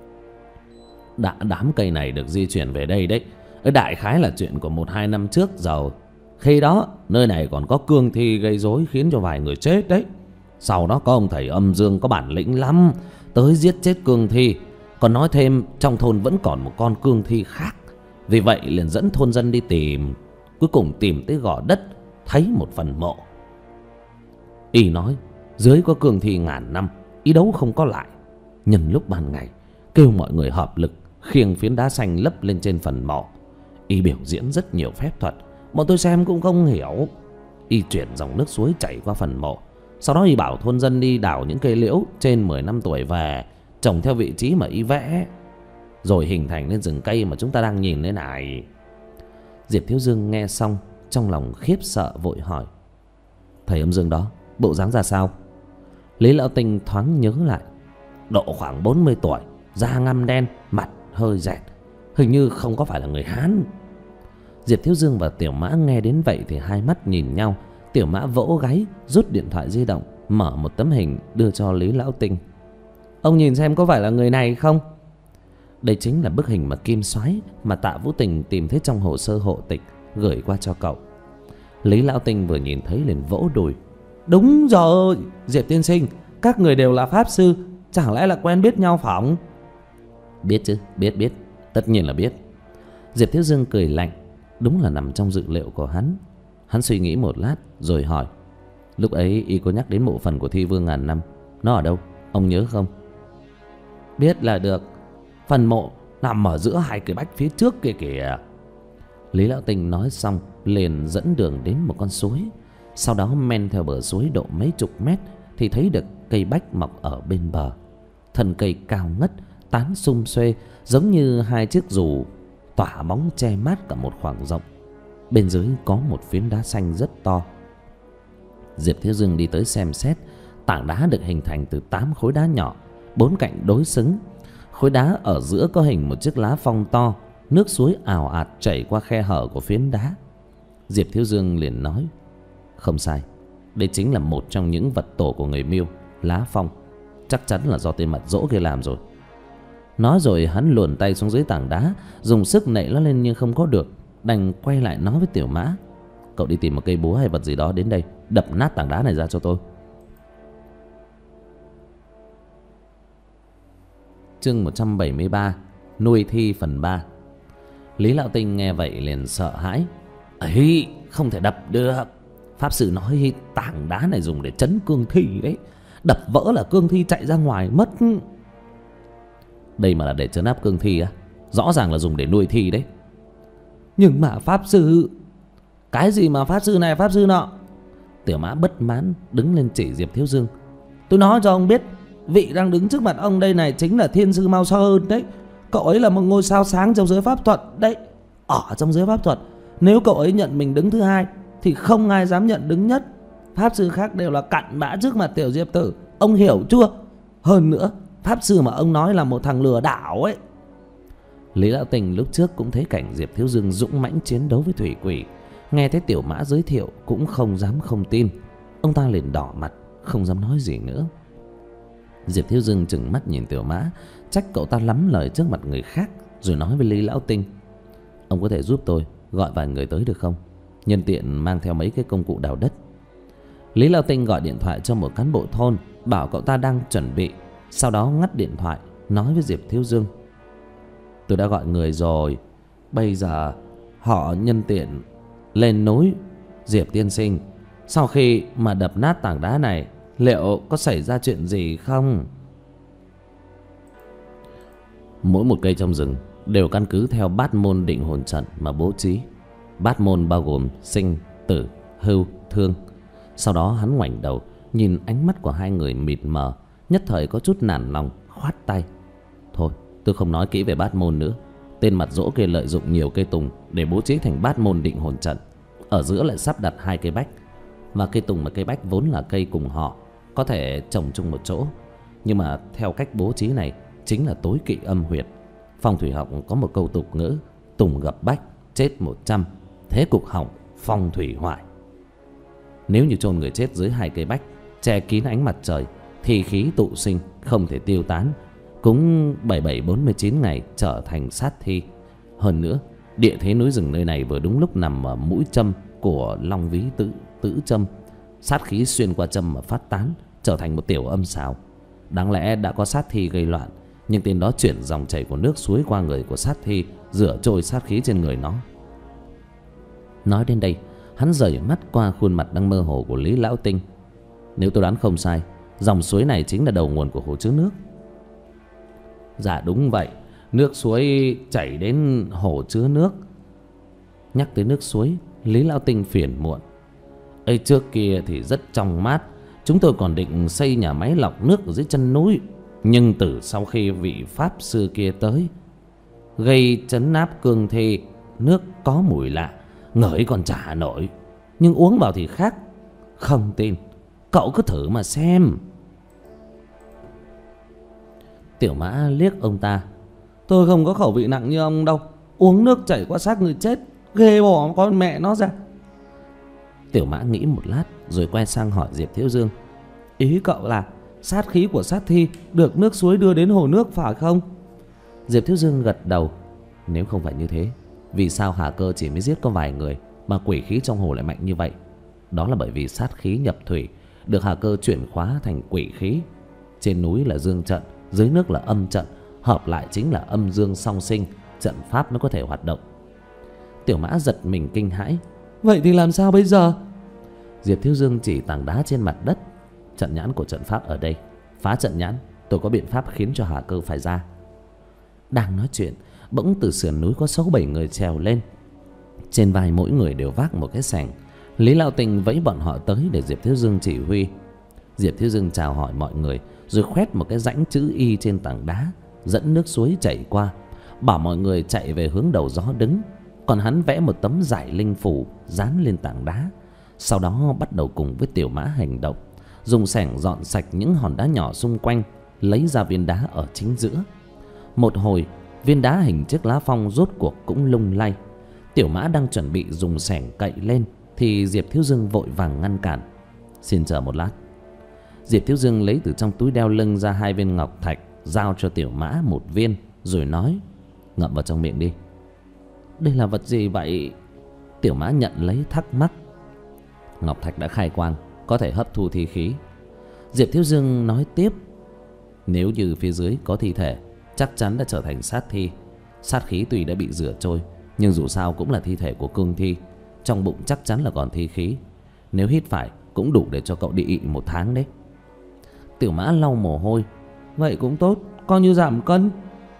Đã đám cây này được di chuyển về đây đấy, đại khái là chuyện của một hai năm trước rồi. Khi đó nơi này còn có cương thi gây rối khiến cho vài người chết đấy. Sau đó có ông thầy âm dương có bản lĩnh lắm, tới giết chết cương thi. Còn nói thêm trong thôn vẫn còn một con cương thi khác. Vì vậy liền dẫn thôn dân đi tìm. Cuối cùng tìm tới gò đất, thấy một phần mộ. Y nói dưới có cương thi ngàn năm, ý đấu không có lại. Nhân lúc ban ngày kêu mọi người hợp lực khiêng phiến đá xanh lấp lên trên phần mộ. Y biểu diễn rất nhiều phép thuật, bọn tôi xem cũng không hiểu. Y chuyển dòng nước suối chảy qua phần mộ. Sau đó Y bảo thôn dân đi đào những cây liễu trên mười năm tuổi về, trồng theo vị trí mà Y vẽ, rồi hình thành nên rừng cây mà chúng ta đang nhìn đây này. Diệp Thiếu Dương nghe xong trong lòng khiếp sợ vội hỏi, thầy âm dương đó bộ dáng ra sao? Lý Lão Tinh thoáng nhớ lại, độ khoảng bốn mươi tuổi, da ngăm đen, mặt hơi dẹt, hình như không có phải là người Hán. Diệp Thiếu Dương và Tiểu Mã nghe đến vậy thì hai mắt nhìn nhau. Tiểu Mã vỗ gáy rút điện thoại di động, mở một tấm hình đưa cho Lý Lão Tinh. Ông nhìn xem có phải là người này không? Đây chính là bức hình mà Kim Soái mà Tạ Vũ Tình tìm thấy trong hồ sơ hộ tịch, gửi qua cho cậu. Lý Lão Tinh vừa nhìn thấy liền vỗ đùi. Đúng rồi, Diệp tiên sinh, các người đều là pháp sư, chẳng lẽ là quen biết nhau phỏng? Biết chứ, biết biết, tất nhiên là biết. Diệp Thiếu Dương cười lạnh, đúng là nằm trong dự liệu của hắn. Hắn suy nghĩ một lát rồi hỏi, lúc ấy y có nhắc đến mộ phần của Thi Vương ngàn năm, nó ở đâu, ông nhớ không? Biết là được, phần mộ nằm ở giữa hai cây bách phía trước kia kìa. Lý Lão Tinh nói xong liền dẫn đường đến một con suối. Sau đó men theo bờ suối độ mấy chục mét thì thấy được cây bách mọc ở bên bờ. Thân cây cao ngất, tán sum xuê, giống như hai chiếc dù tỏa bóng che mát cả một khoảng rộng. Bên dưới có một phiến đá xanh rất to. Diệp Thiếu Dương đi tới xem xét. Tảng đá được hình thành từ tám khối đá nhỏ, bốn cạnh đối xứng. Khối đá ở giữa có hình một chiếc lá phong to. Nước suối ào ạt chảy qua khe hở của phiến đá. Diệp Thiếu Dương liền nói, không sai, đây chính là một trong những vật tổ của người Miêu, lá phong. Chắc chắn là do tên mặt dỗ kia làm rồi. Nói rồi hắn luồn tay xuống dưới tảng đá, dùng sức nện nó lên nhưng không có được, đành quay lại nói với Tiểu Mã, cậu đi tìm một cây búa hay vật gì đó đến đây, đập nát tảng đá này ra cho tôi. Chương một trăm bảy mươi ba, nuôi thi phần ba. Lý Lão Tinh nghe vậy liền sợ hãi. Ấy, không thể đập được. Pháp sư nói tảng đá này dùng để trấn cương thi đấy, đập vỡ là cương thi chạy ra ngoài mất. Đây mà là để trấn áp cương thi á? Rõ ràng là dùng để nuôi thi đấy. Nhưng mà pháp sư... Cái gì mà pháp sư này pháp sư nọ? Tiểu Mã bất mãn đứng lên chỉ Diệp Thiếu Dương. Tôi nói cho ông biết, vị đang đứng trước mặt ông đây này chính là thiên sư Mao Sơn đấy. Cậu ấy là một ngôi sao sáng trong giới pháp thuật đấy. Ở trong giới pháp thuật, nếu cậu ấy nhận mình đứng thứ hai thì không ai dám nhận đứng nhất. Pháp sư khác đều là cặn bã trước mặt tiểu Diệp tử, ông hiểu chưa? Hơn nữa, pháp sư mà ông nói là một thằng lừa đảo ấy. Lý Lão Tinh lúc trước cũng thấy cảnh Diệp Thiếu Dương dũng mãnh chiến đấu với thủy quỷ, nghe thấy Tiểu Mã giới thiệu cũng không dám không tin. Ông ta liền đỏ mặt, không dám nói gì nữa. Diệp Thiếu Dương trừng mắt nhìn Tiểu Mã, trách cậu ta lắm lời trước mặt người khác, rồi nói với Lý Lão Tinh: ông có thể giúp tôi gọi vài người tới được không? Nhân tiện mang theo mấy cái công cụ đào đất. Lý Lão Tinh gọi điện thoại cho một cán bộ thôn, bảo cậu ta đang chuẩn bị. Sau đó ngắt điện thoại, nói với Diệp Thiếu Dương: tôi đã gọi người rồi, bây giờ họ nhân tiện lên núi. Diệp tiên sinh, sau khi mà đập nát tảng đá này, liệu có xảy ra chuyện gì không? Mỗi một cây trong rừng đều căn cứ theo bát môn định hồn trận mà bố trí. Bát môn bao gồm sinh, tử, hưu, thương. Sau đó hắn ngoảnh đầu, nhìn ánh mắt của hai người mịt mờ, nhất thời có chút nản lòng, khoát tay: thôi, tôi không nói kỹ về bát môn nữa. Tên mặt dỗ kia lợi dụng nhiều cây tùng để bố trí thành bát môn định hồn trận. Ở giữa lại sắp đặt hai cây bách, mà cây tùng và cây bách vốn là cây cùng họ, có thể trồng chung một chỗ. Nhưng mà theo cách bố trí này chính là tối kỵ âm huyệt. Phong thủy học có một câu tục ngữ: tùng gặp bách, chết một trăm, thế cục hỏng, phong thủy hoại. Nếu như chôn người chết dưới hai cây bách, che kín ánh mặt trời, thì khí tụ sinh, không thể tiêu tán, cúng bảy bảy bốn mươi chín ngày trở thành sát thi. Hơn nữa, địa thế núi rừng nơi này vừa đúng lúc nằm ở mũi châm của long ví tử, tử châm. Sát khí xuyên qua châm mà phát tán, trở thành một tiểu âm xào. Đáng lẽ đã có sát thi gây loạn, nhưng tên đó chuyển dòng chảy của nước suối qua người của sát thi, rửa trôi sát khí trên người nó. Nói đến đây, hắn rời mắt qua khuôn mặt đang mơ hồ của Lý Lão Tinh. Nếu tôi đoán không sai, dòng suối này chính là đầu nguồn của hồ chứa nước. Dạ đúng vậy, nước suối chảy đến hồ chứa nước. Nhắc tới nước suối, Lý Lão Tinh phiền muộn: ấy trước kia thì rất trong mát, chúng tôi còn định xây nhà máy lọc nước ở dưới chân núi. Nhưng từ sau khi vị pháp sư kia tới, gây trấn áp cương thi, nước có mùi lạ, ngửi còn chả nổi, nhưng uống vào thì khác. Không tin, cậu cứ thử mà xem. Tiểu Mã liếc ông ta: tôi không có khẩu vị nặng như ông đâu, uống nước chảy qua xác người chết, ghê bỏ con mẹ nó ra. Tiểu Mã nghĩ một lát rồi quay sang hỏi Diệp Thiếu Dương: ý cậu là sát khí của sát thi được nước suối đưa đến hồ nước phải không? Diệp Thiếu Dương gật đầu: nếu không phải như thế, vì sao Hà Cơ chỉ mới giết có vài người mà quỷ khí trong hồ lại mạnh như vậy? Đó là bởi vì sát khí nhập thủy, được Hà Cơ chuyển khóa thành quỷ khí. Trên núi là dương trận, dưới nước là âm trận, hợp lại chính là âm dương song sinh, trận pháp mới có thể hoạt động. Tiểu Mã giật mình kinh hãi: vậy thì làm sao bây giờ? Diệp Thiếu Dương chỉ tảng đá trên mặt đất: trận nhãn của trận pháp ở đây, phá trận nhãn, tôi có biện pháp khiến cho Hà Cơ phải ra. Đang nói chuyện, bỗng từ sườn núi có sáu bảy người trèo lên. Trên vai mỗi người đều vác một cái xẻng. Lý Lão Tinh vẫy bọn họ tới để Diệp Thiếu Dương chỉ huy. Diệp Thiếu Dương chào hỏi mọi người, rồi khoét một cái rãnh chữ Y trên tảng đá, dẫn nước suối chảy qua, bảo mọi người chạy về hướng đầu gió đứng. Còn hắn vẽ một tấm giải linh phủ dán lên tảng đá. Sau đó bắt đầu cùng với Tiểu Mã hành động, dùng xẻng dọn sạch những hòn đá nhỏ xung quanh, lấy ra viên đá ở chính giữa. Một hồi, viên đá hình chiếc lá phong rốt cuộc cũng lung lay. Tiểu Mã đang chuẩn bị dùng xẻng cậy lên thì Diệp Thiếu Dương vội vàng ngăn cản: xin chờ một lát. Diệp Thiếu Dương lấy từ trong túi đeo lưng ra hai viên ngọc thạch, giao cho Tiểu Mã một viên, rồi nói: ngậm vào trong miệng đi. Đây là vật gì vậy? Tiểu Mã nhận lấy thắc mắc. Ngọc thạch đã khai quang, có thể hấp thu thi khí. Diệp Thiếu Dương nói tiếp: nếu như phía dưới có thi thể, chắc chắn đã trở thành sát thi. Sát khí tuy đã bị rửa trôi, nhưng dù sao cũng là thi thể của cương thi, trong bụng chắc chắn là còn thi khí. Nếu hít phải cũng đủ để cho cậu đi ị một tháng đấy. Tiểu Mã lau mồ hôi: vậy cũng tốt, coi như giảm cân.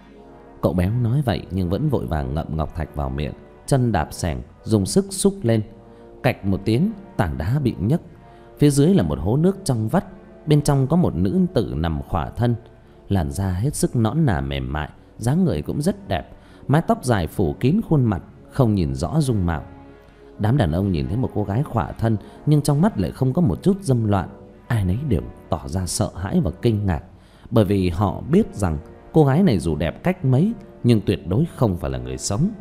Cậu béo nói vậy nhưng vẫn vội vàng ngậm ngọc thạch vào miệng, chân đạp xẻng, dùng sức xúc lên. Cạch một tiếng, tảng đá bị nhấc. Phía dưới là một hố nước trong vắt, bên trong có một nữ tử nằm khỏa thân. Làn da hết sức nõn nà mềm mại, dáng người cũng rất đẹp, mái tóc dài phủ kín khuôn mặt, không nhìn rõ dung mạo. Đám đàn ông nhìn thấy một cô gái khỏa thân nhưng trong mắt lại không có một chút dâm loạn, ai nấy đều tỏ ra sợ hãi và kinh ngạc, bởi vì họ biết rằng cô gái này dù đẹp cách mấy nhưng tuyệt đối không phải là người sống.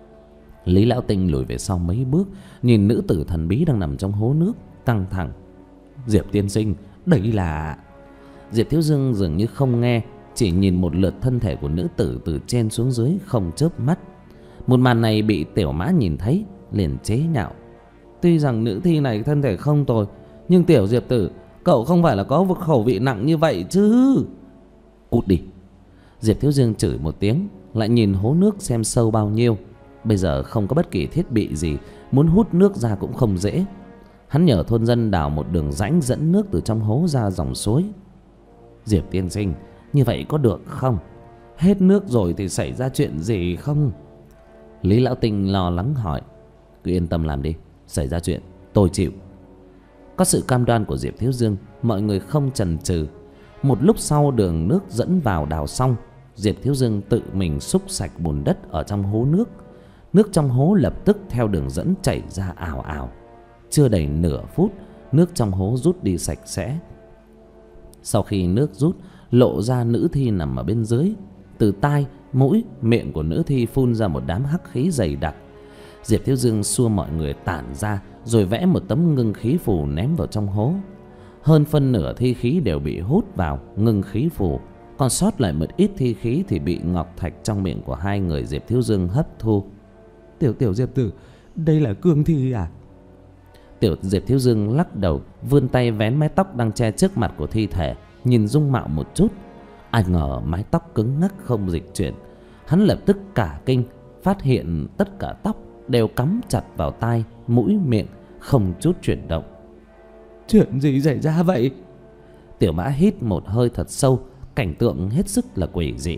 Lý Lão Tinh lùi về sau mấy bước, nhìn nữ tử thần bí đang nằm trong hố nước, căng thẳng: Diệp tiên sinh, đây là... Diệp Thiếu Dương dường như không nghe, chỉ nhìn một lượt thân thể của nữ tử từ trên xuống dưới không chớp mắt. Một màn này bị Tiểu Mã nhìn thấy, liền chế nhạo. Tuy rằng nữ thi này thân thể không tồi, nhưng Tiểu Diệp tử, cậu không phải là có khẩu vị nặng như vậy chứ. Cút đi. Diệp Thiếu Dương chửi một tiếng, lại nhìn hố nước xem sâu bao nhiêu. Bây giờ không có bất kỳ thiết bị gì, muốn hút nước ra cũng không dễ. Hắn nhờ thôn dân đào một đường rãnh dẫn nước từ trong hố ra dòng suối. Diệp tiên sinh, như vậy có được không? Hết nước rồi thì xảy ra chuyện gì không? Lý Lão Tinh lo lắng hỏi. Cứ yên tâm làm đi, xảy ra chuyện tôi chịu. Có sự cam đoan của Diệp Thiếu Dương, mọi người không chần chừ. Một lúc sau đường nước dẫn vào đào xong, Diệp Thiếu Dương tự mình xúc sạch bùn đất ở trong hố nước. Nước trong hố lập tức theo đường dẫn chảy ra ào ào. Chưa đầy nửa phút, nước trong hố rút đi sạch sẽ. Sau khi nước rút, lộ ra nữ thi nằm ở bên dưới. Từ tai, mũi, miệng của nữ thi phun ra một đám hắc khí dày đặc. Diệp Thiếu Dương xua mọi người tản ra, rồi vẽ một tấm ngưng khí phù ném vào trong hố. Hơn phân nửa thi khí đều bị hút vào ngưng khí phù, còn sót lại một ít thi khí thì bị ngọc thạch trong miệng của hai người Diệp Thiếu Dương hấp thu. Tiểu tiểu Diệp tử, đây là cương thi à? Tiểu Diệp Thiếu Dương lắc đầu, vươn tay vén mái tóc đang che trước mặt của thi thể, nhìn dung mạo một chút. Ai ngờ mái tóc cứng ngắc không dịch chuyển. Hắn lập tức cả kinh, phát hiện tất cả tóc đều cắm chặt vào tai, mũi, miệng, không chút chuyển động. Chuyện gì xảy ra vậy? Tiểu Mã hít một hơi thật sâu, cảnh tượng hết sức là quỷ dị.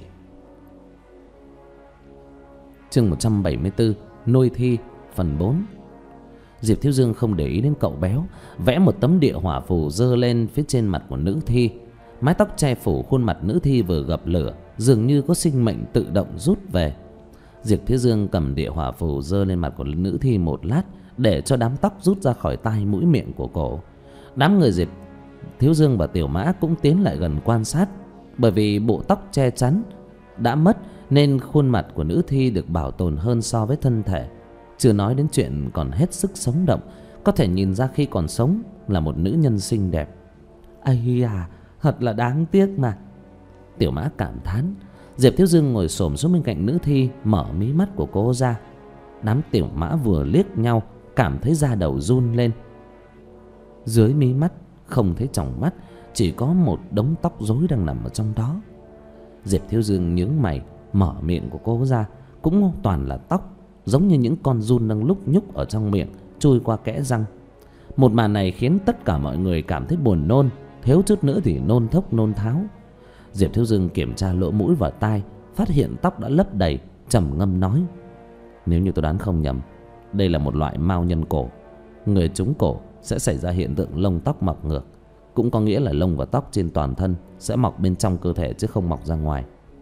Chương một trăm bảy mươi tư, nuôi thi, phần bốn. Diệp Thiếu Dương không để ý đến cậu béo, vẽ một tấm địa hỏa phù dơ lên phía trên mặt của nữ thi. Mái tóc che phủ khuôn mặt nữ thi vừa gặp lửa, dường như có sinh mệnh tự động rút về. Diệp Thiếu Dương cầm địa hỏa phù dơ lên mặt của nữ thi một lát, để cho đám tóc rút ra khỏi tai, mũi, miệng của cổ. Đám người Diệp Thiếu Dương và Tiểu Mã cũng tiến lại gần quan sát. Bởi vì bộ tóc che chắn đã mất, nên khuôn mặt của nữ thi được bảo tồn hơn so với thân thể. Chưa nói đến chuyện còn hết sức sống động, có thể nhìn ra khi còn sống là một nữ nhân xinh đẹp. Ây à, thật là đáng tiếc mà. Tiểu Mã cảm thán. Diệp Thiếu Dương ngồi xổm xuống bên cạnh nữ thi, mở mí mắt của cô ra. Đám Tiểu Mã vừa liếc nhau, cảm thấy da đầu run lên. Dưới mí mắt không thấy tròng mắt, chỉ có một đống tóc rối đang nằm ở trong đó. Diệp Thiếu Dương nhướng mày, mở miệng của cô ra, cũng toàn là tóc, giống như những con giun đang lúc nhúc ở trong miệng, chui qua kẽ răng. Một màn này khiến tất cả mọi người cảm thấy buồn nôn, thiếu chút nữa thì nôn thốc nôn tháo. Diệp Thiếu Dương kiểm tra lỗ mũi và tai, phát hiện tóc đã lấp đầy, trầm ngâm nói: nếu như tôi đoán không nhầm, đây là một loại mao nhân cổ. Người trúng cổ sẽ xảy ra hiện tượng lông tóc mọc ngược, cũng có nghĩa là lông và tóc trên toàn thân sẽ mọc bên trong cơ thể chứ không mọc ra ngoài.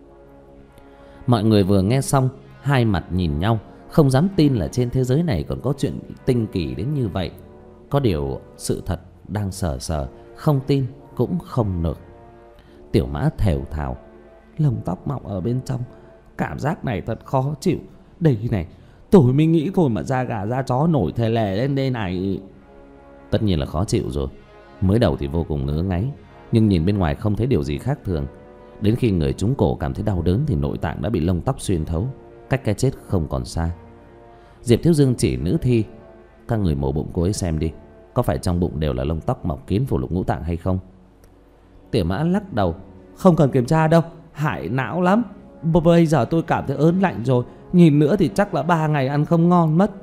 Mọi người vừa nghe xong, hai mặt nhìn nhau, không dám tin là trên thế giới này còn có chuyện tinh kỳ đến như vậy. Có điều sự thật đang sờ sờ, không tin cũng không được. Tiểu Mã thều thào: lông tóc mọc ở bên trong, cảm giác này thật khó chịu. Đây này, tôi mới nghĩ thôi mà da gà da chó nổi thề lè lên đây này. Tất nhiên là khó chịu rồi. Mới đầu thì vô cùng ngứa ngáy, nhưng nhìn bên ngoài không thấy điều gì khác thường. Đến khi người trúng cổ cảm thấy đau đớn thì nội tạng đã bị lông tóc xuyên thấu, cách cái chết không còn xa. Diệp Thiếu Dương chỉ nữ thi: các người mổ bụng cô ấy xem đi, có phải trong bụng đều là lông tóc mọc kín phủ lục ngũ tạng hay không? Tiểu Mã lắc đầu: không cần kiểm tra đâu, hại não lắm. Bây giờ tôi cảm thấy ớn lạnh rồi, nhìn nữa thì chắc là ba ngày ăn không ngon mất.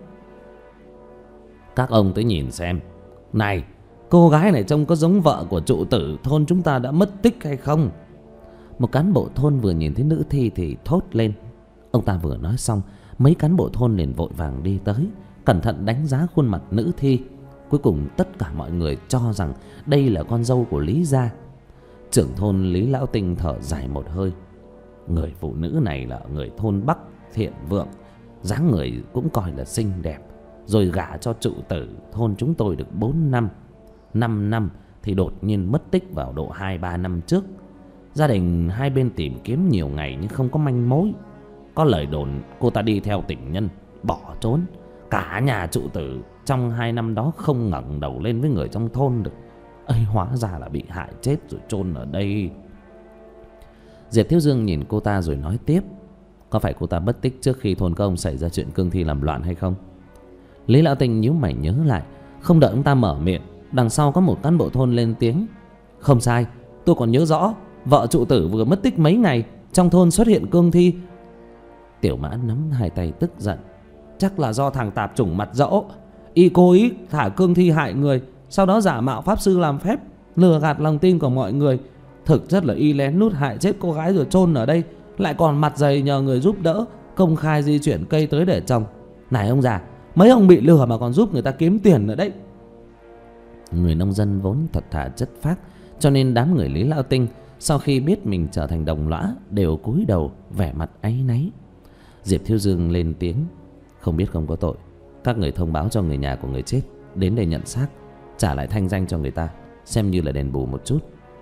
Các ông tới nhìn xem. Này, cô gái này trông có giống vợ của trụ tử thôn chúng ta đã mất tích hay không? Một cán bộ thôn vừa nhìn thấy nữ thi thì thốt lên. Ông ta vừa nói xong, mấy cán bộ thôn liền vội vàng đi tới, cẩn thận đánh giá khuôn mặt nữ thi. Cuối cùng tất cả mọi người cho rằng đây là con dâu của Lý gia. Trưởng thôn Lý Lão Tinh thở dài một hơi. Người phụ nữ này là người thôn Bắc Thiện Vượng, dáng người cũng coi là xinh đẹp, rồi gả cho trụ tử thôn chúng tôi được bốn năm. Năm năm thì đột nhiên mất tích vào độ hai ba năm trước. Gia đình hai bên tìm kiếm nhiều ngày nhưng không có manh mối. Có lời đồn cô ta đi theo tình nhân bỏ trốn. Cả nhà trụ tử trong hai năm đó không ngẩng đầu lên với người trong thôn được. ấy, hóa ra là bị hại chết rồi chôn ở đây. Diệp Thiếu Dương nhìn cô ta rồi nói tiếp: có phải cô ta mất tích trước khi thôn công xảy ra chuyện cương thi làm loạn hay không? Lý Lão Tinh nhíu mày nhớ lại. Không đợi ông ta mở miệng, đằng sau có một cán bộ thôn lên tiếng: không sai, tôi còn nhớ rõ, vợ trụ tử vừa mất tích mấy ngày, trong thôn xuất hiện cương thi. Tiểu Mã nắm hai tay tức giận: chắc là do thằng tạp chủng mặt dỗ, y cố ý thả cương thi hại người, sau đó giả mạo pháp sư làm phép, lừa gạt lòng tin của mọi người. Thực chất là y lén lút hại chết cô gái rồi chôn ở đây, lại còn mặt dày nhờ người giúp đỡ, công khai di chuyển cây tới để trồng. Này ông già, mấy ông bị lừa mà còn giúp người ta kiếm tiền nữa đấy. Người nông dân vốn thật thà chất phác, cho nên đám người Lý Lão Tinh sau khi biết mình trở thành đồng lõa đều cúi đầu vẻ mặt áy náy. Diệp Thiếu Dương lên tiếng: không biết không có tội, các người thông báo cho người nhà của người chết đến đây nhận xác, trả lại thanh danh cho người ta, xem như là đền bù một chút.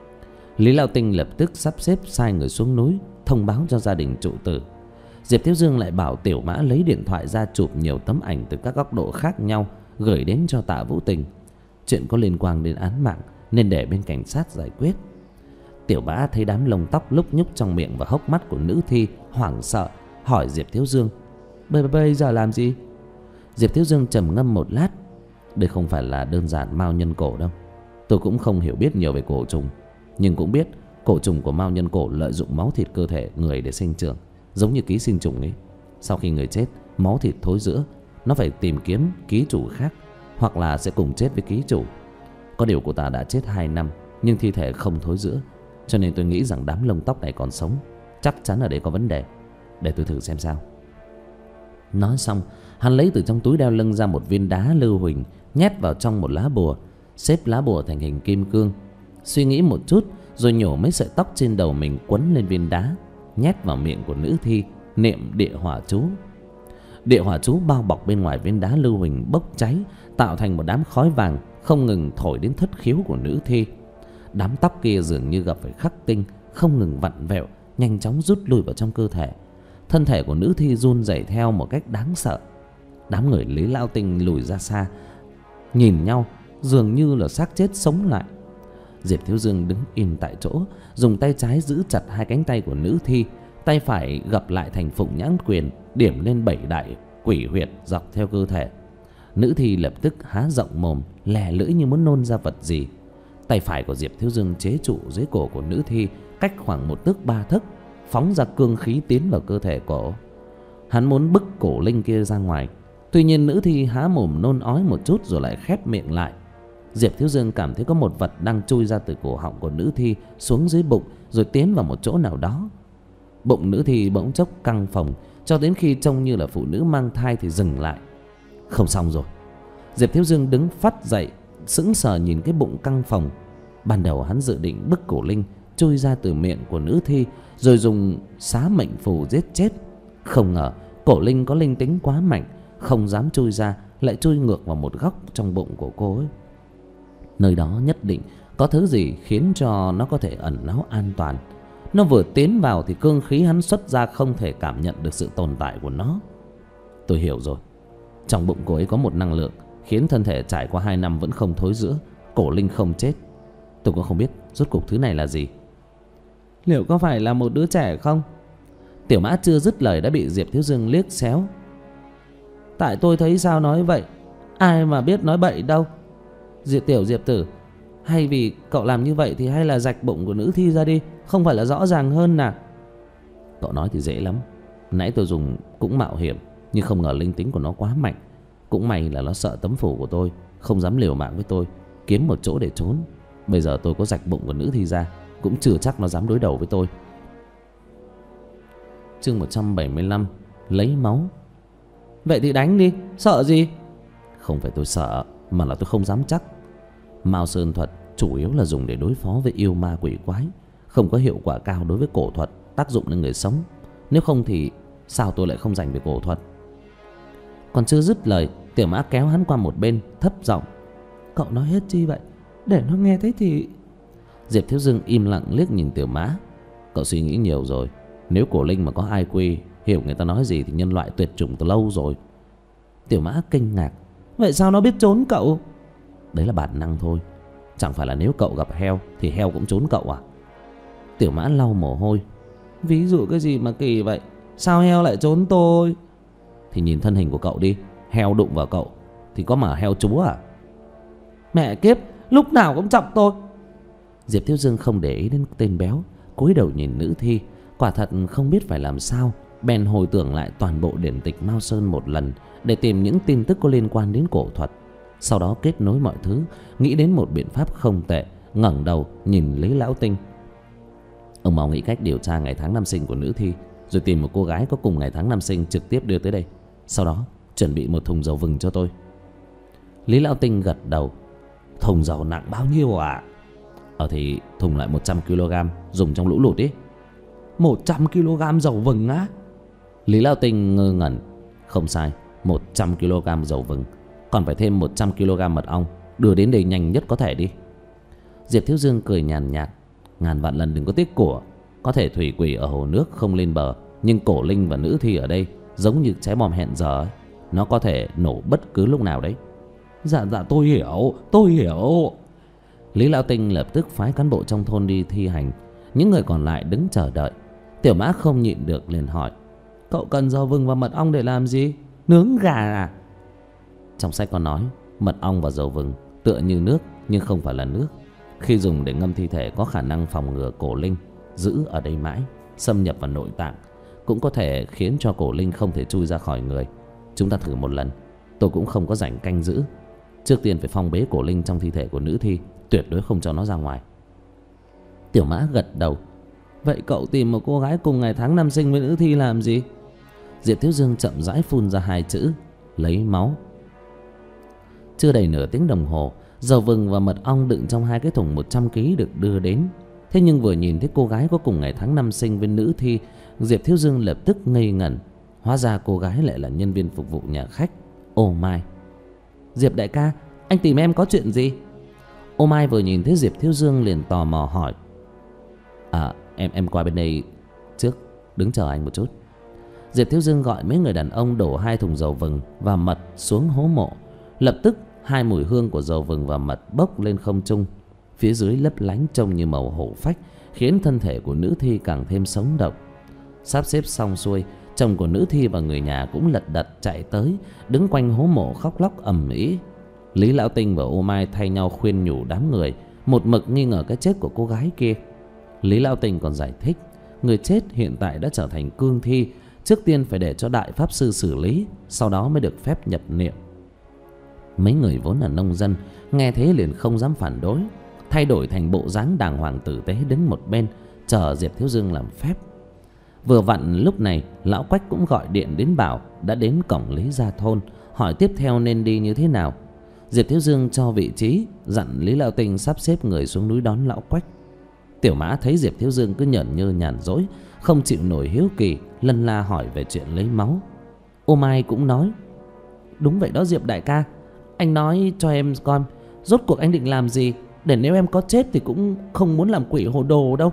Lý Lão Tinh lập tức sắp xếp sai người xuống núi thông báo cho gia đình trụ tử. Diệp Thiếu Dương lại bảo Tiểu Mã lấy điện thoại ra chụp nhiều tấm ảnh từ các góc độ khác nhau gửi đến cho Tạ Vũ Tình. Chuyện có liên quan đến án mạng nên để bên cảnh sát giải quyết. Tiểu Mã thấy đám lông tóc lúc nhúc trong miệng và hốc mắt của nữ thi, hoảng sợ hỏi Diệp Thiếu Dương: bây bây giờ làm gì? Diệp Thiếu Dương trầm ngâm một lát: đây không phải là đơn giản mao nhân cổ đâu. Tôi cũng không hiểu biết nhiều về cổ trùng, nhưng cũng biết cổ trùng của mao nhân cổ lợi dụng máu thịt cơ thể người để sinh trưởng, giống như ký sinh trùng ấy. Sau khi người chết, máu thịt thối rữa, nó phải tìm kiếm ký chủ khác, hoặc là sẽ cùng chết với ký chủ. Có điều cô ta đã chết hai năm nhưng thi thể không thối rữa, cho nên tôi nghĩ rằng đám lông tóc này còn sống. Chắc chắn ở đây có vấn đề, để tôi thử xem sao. Nói xong, hắn lấy từ trong túi đeo lưng ra một viên đá lưu huỳnh, nhét vào trong một lá bùa, xếp lá bùa thành hình kim cương. Suy nghĩ một chút rồi nhổ mấy sợi tóc trên đầu mình quấn lên viên đá, nhét vào miệng của nữ thi, niệm địa hỏa chú. Địa hỏa chú bao bọc bên ngoài viên đá lưu huỳnh bốc cháy, tạo thành một đám khói vàng không ngừng thổi đến thất khiếu của nữ thi. Đám tóc kia dường như gặp phải khắc tinh, không ngừng vặn vẹo, nhanh chóng rút lui vào trong cơ thể. Thân thể của nữ thi run rẩy theo một cách đáng sợ. Đám người Lý Lão Tinh lùi ra xa, nhìn nhau dường như là xác chết sống lại. Diệp Thiếu Dương đứng im tại chỗ, dùng tay trái giữ chặt hai cánh tay của nữ thi, tay phải gập lại thành phụng nhãn quyền, điểm lên bảy đại quỷ huyệt dọc theo cơ thể. Nữ thi lập tức há rộng mồm, lè lưỡi như muốn nôn ra vật gì. Tay phải của Diệp Thiếu Dương chế trụ dưới cổ của nữ thi, cách khoảng một tấc ba thấc, phóng ra cương khí tiến vào cơ thể cổ. Hắn muốn bức cổ linh kia ra ngoài, tuy nhiên nữ thi há mồm nôn ói một chút rồi lại khép miệng lại. Diệp Thiếu Dương cảm thấy có một vật đang chui ra từ cổ họng của nữ thi xuống dưới bụng, rồi tiến vào một chỗ nào đó. Bụng nữ thi bỗng chốc căng phồng, cho đến khi trông như là phụ nữ mang thai thì dừng lại. Không xong rồi. Diệp Thiếu Dương đứng phắt dậy, sững sờ nhìn cái bụng căng phồng. Ban đầu hắn dự định bức cổ linh chui ra từ miệng của nữ thi, rồi dùng xá mệnh phù giết chết. Không ngờ cổ linh có linh tính quá mạnh, không dám chui ra, lại chui ngược vào một góc trong bụng của cô ấy. Nơi đó nhất định có thứ gì khiến cho nó có thể ẩn náu an toàn. Nó vừa tiến vào thì cương khí hắn xuất ra không thể cảm nhận được sự tồn tại của nó. Tôi hiểu rồi. Trong bụng cô ấy có một năng lượng khiến thân thể trải qua hai năm vẫn không thối rữa, cổ linh không chết. Tôi cũng không biết rốt cuộc thứ này là gì. Liệu có phải là một đứa trẻ không? Tiểu Mã chưa dứt lời đã bị Diệp Thiếu Dương liếc xéo. Tại tôi thấy sao nói vậy, ai mà biết nói bậy đâu. Diệp Tiểu Diệp Tử, hay vì cậu làm như vậy thì hay là rạch bụng của nữ thi ra đi, không phải là rõ ràng hơn nào? Cậu nói thì dễ lắm. Nãy tôi dùng cũng mạo hiểm, nhưng không ngờ linh tính của nó quá mạnh. Cũng may là nó sợ tấm phủ của tôi, không dám liều mạng với tôi, kiếm một chỗ để trốn. Bây giờ tôi có rạch bụng của nữ thi ra, cũng chưa chắc nó dám đối đầu với tôi. Chương một trăm bảy mươi lăm. Lấy máu. Vậy thì đánh đi, sợ gì? Không phải tôi sợ, mà là tôi không dám chắc. Mao Sơn thuật chủ yếu là dùng để đối phó với yêu ma quỷ quái, không có hiệu quả cao đối với cổ thuật, tác dụng lên người sống. Nếu không thì sao tôi lại không dành về cổ thuật? Còn chưa dứt lời, Tiểu Mã kéo hắn qua một bên, thấp giọng: Cậu nói hết chi vậy? Để nó nghe thấy thì... Diệp Thiếu Dương im lặng liếc nhìn Tiểu Mã. Cậu suy nghĩ nhiều rồi. Nếu cổ linh mà có i kiu, hiểu người ta nói gì thì nhân loại tuyệt chủng từ lâu rồi. Tiểu Mã kinh ngạc: Vậy sao nó biết trốn cậu? Đấy là bản năng thôi. Chẳng phải là nếu cậu gặp heo thì heo cũng trốn cậu à? Tiểu Mã lau mồ hôi. Ví dụ cái gì mà kỳ vậy? Sao heo lại trốn tôi? Thì nhìn thân hình của cậu đi. Heo đụng vào cậu thì có mà heo chúa à? Mẹ kiếp, lúc nào cũng chọc tôi. Diệp Thiếu Dương không để ý đến tên béo, cúi đầu nhìn nữ thi. Quả thật không biết phải làm sao, bèn hồi tưởng lại toàn bộ điển tịch Mao Sơn một lần để tìm những tin tức có liên quan đến cổ thuật. Sau đó kết nối mọi thứ, nghĩ đến một biện pháp không tệ, ngẩng đầu nhìn Lý Lão Tinh. Ông mau nghĩ cách điều tra ngày tháng năm sinh của nữ thi, rồi tìm một cô gái có cùng ngày tháng năm sinh trực tiếp đưa tới đây. Sau đó chuẩn bị một thùng dầu vừng cho tôi. Lý Lão Tinh gật đầu. Thùng dầu nặng bao nhiêu ạ? À? Ờ thì thùng lại một trăm ki lô gam, dùng trong lũ lụt ý. Một trăm ki lô gam dầu vừng á? Lý Lão Tinh ngơ ngẩn. Không sai, một trăm ki lô gam dầu vừng, còn phải thêm một trăm ki lô gam mật ong. Đưa đến đây nhanh nhất có thể đi. Diệp Thiếu Dương cười nhàn nhạt. Ngàn vạn lần đừng có tiếc của. Có thể thủy quỷ ở hồ nước không lên bờ, nhưng cổ linh và nữ thi ở đây giống như trái bom hẹn giờ ấy. Nó có thể nổ bất cứ lúc nào đấy. Dạ dạ tôi hiểu, tôi hiểu. Lý Lão Tinh lập tức phái cán bộ trong thôn đi thi hành. Những người còn lại đứng chờ đợi. Tiểu Mã không nhịn được liền hỏi. Cậu cần dầu vừng và mật ong để làm gì? Nướng gà à? Trong sách có nói mật ong và dầu vừng tựa như nước nhưng không phải là nước. Khi dùng để ngâm thi thể có khả năng phòng ngừa cổ linh giữ ở đây mãi, xâm nhập vào nội tạng, cũng có thể khiến cho cổ linh không thể chui ra khỏi người. Chúng ta thử một lần. Tôi cũng không có rảnh canh giữ. Trước tiên phải phong bế cổ linh trong thi thể của nữ thi, tuyệt đối không cho nó ra ngoài. Tiểu Mã gật đầu. Vậy cậu tìm một cô gái cùng ngày tháng năm sinh với nữ thi làm gì? Diệp Thiếu Dương chậm rãi phun ra hai chữ: lấy máu. Chưa đầy nửa tiếng đồng hồ, dầu vừng và mật ong đựng trong hai cái thùng một trăm ki lô gam được đưa đến. Thế nhưng vừa nhìn thấy cô gái có cùng ngày tháng năm sinh với nữ thi, Diệp Thiếu Dương lập tức ngây ngẩn. Hóa ra cô gái lại là nhân viên phục vụ nhà khách, Ô Mai. Diệp đại ca, anh tìm em có chuyện gì? Ô Mai vừa nhìn thấy Diệp Thiếu Dương liền tò mò hỏi. À em em qua bên đây trước, đứng chờ anh một chút. Diệp Thiếu Dương gọi mấy người đàn ông đổ hai thùng dầu vừng và mật xuống hố mộ. Lập tức hai mùi hương của dầu vừng và mật bốc lên không trung. Phía dưới lấp lánh trông như màu hổ phách, khiến thân thể của nữ thi càng thêm sống động. Sắp xếp xong xuôi, chồng của nữ thi và người nhà cũng lật đật chạy tới, đứng quanh hố mộ khóc lóc ầm ĩ. Lý Lão Tinh và Ô Mai thay nhau khuyên nhủ đám người, một mực nghi ngờ cái chết của cô gái kia. Lý Lão Tinh còn giải thích, người chết hiện tại đã trở thành cương thi, trước tiên phải để cho đại pháp sư xử lý, sau đó mới được phép nhập niệm. Mấy người vốn là nông dân nghe thế liền không dám phản đối, thay đổi thành bộ dáng đàng hoàng tử tế đứng một bên chờ Diệp Thiếu Dương làm phép. Vừa vặn lúc này lão Quách cũng gọi điện đến bảo đã đến cổng Lý Gia thôn, hỏi tiếp theo nên đi như thế nào. Diệp Thiếu Dương cho vị trí, dặn Lý Lão Tinh sắp xếp người xuống núi đón lão Quách. Tiểu Mã thấy Diệp Thiếu Dương cứ nhởn nhơ nhàn rỗi, không chịu nổi hiếu kỳ, lân la hỏi về chuyện lấy máu. Ô Mai cũng nói. Đúng vậy đó Diệp đại ca, anh nói cho em coi rốt cuộc anh định làm gì, để nếu em có chết thì cũng không muốn làm quỷ hồ đồ đâu.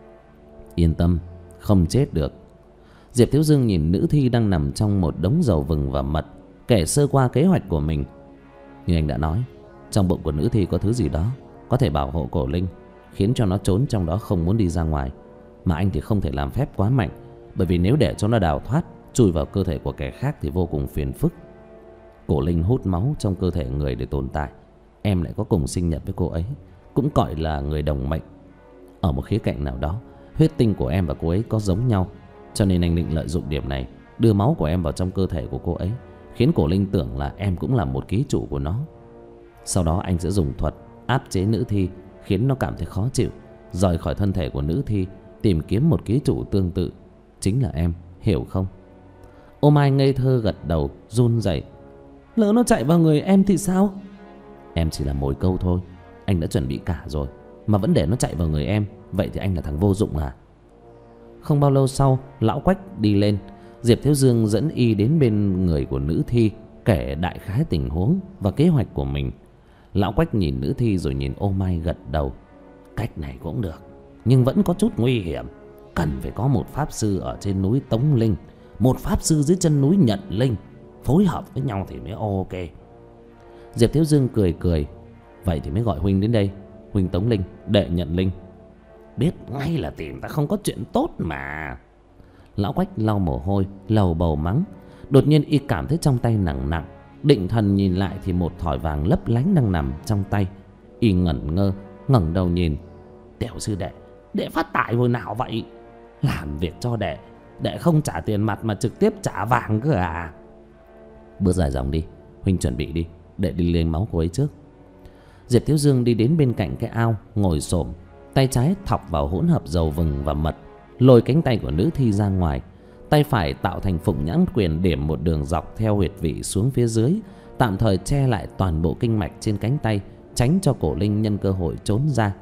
Yên tâm, không chết được. Diệp Thiếu Dương nhìn nữ thi đang nằm trong một đống dầu vừng và mật, kể sơ qua kế hoạch của mình. Như anh đã nói, trong bụng của nữ thi có thứ gì đó có thể bảo hộ cổ linh, khiến cho nó trốn trong đó không muốn đi ra ngoài. Mà anh thì không thể làm phép quá mạnh, bởi vì nếu để cho nó đào thoát, chui vào cơ thể của kẻ khác thì vô cùng phiền phức. Cổ linh hút máu trong cơ thể người để tồn tại. Em lại có cùng sinh nhật với cô ấy, cũng gọi là người đồng mệnh. Ở một khía cạnh nào đó, huyết tinh của em và cô ấy có giống nhau, cho nên anh định lợi dụng điểm này, đưa máu của em vào trong cơ thể của cô ấy, khiến cổ linh tưởng là em cũng là một ký chủ của nó. Sau đó anh sẽ dùng thuật áp chế nữ thi, khiến nó cảm thấy khó chịu, rời khỏi thân thể của nữ thi, tìm kiếm một ký chủ tương tự, chính là em, hiểu không? Ô Mai ngây thơ gật đầu, run rẩy. Lỡ nó chạy vào người em thì sao? Em chỉ là mồi câu thôi, anh đã chuẩn bị cả rồi, mà vẫn để nó chạy vào người em, vậy thì anh là thằng vô dụng à? Không bao lâu sau, lão Quách đi lên. Diệp Thiếu Dương dẫn y đến bên người của nữ thi, kể đại khái tình huống và kế hoạch của mình. Lão Quách nhìn nữ thi rồi nhìn Ô Mai gật đầu. Cách này cũng được, nhưng vẫn có chút nguy hiểm. Cần phải có một pháp sư ở trên núi Tống Linh, một pháp sư dưới chân núi Nhận Linh, phối hợp với nhau thì mới ok. Diệp Thiếu Dương cười cười. Vậy thì mới gọi huynh đến đây, Huynh tống linh, đệ nhận linh. Biết ngay là tìm ta không có chuyện tốt mà. Lão Quách lau mồ hôi, lầu bầu mắng. Đột nhiên y cảm thấy trong tay nặng nặng. Định thần nhìn lại thì một thỏi vàng lấp lánh đang nằm trong tay. Y ngẩn ngơ, ngẩng đầu nhìn. Tiểu sư đệ, đệ phát tài hồi nào vậy? Làm việc cho đệ, đệ không trả tiền mặt mà trực tiếp trả vàng cơ à? Bước dài dòng đi, huynh chuẩn bị đi, đệ đi lấy máu cô ấy trước. Diệp Thiếu Dương đi đến bên cạnh cái ao, ngồi xổm, tay trái thọc vào hỗn hợp dầu vừng và mật, lôi cánh tay của nữ thi ra ngoài. Tay phải tạo thành phụng nhãn quyền, điểm một đường dọc theo huyệt vị xuống phía dưới, tạm thời che lại toàn bộ kinh mạch trên cánh tay, tránh cho cổ linh nhân cơ hội trốn ra.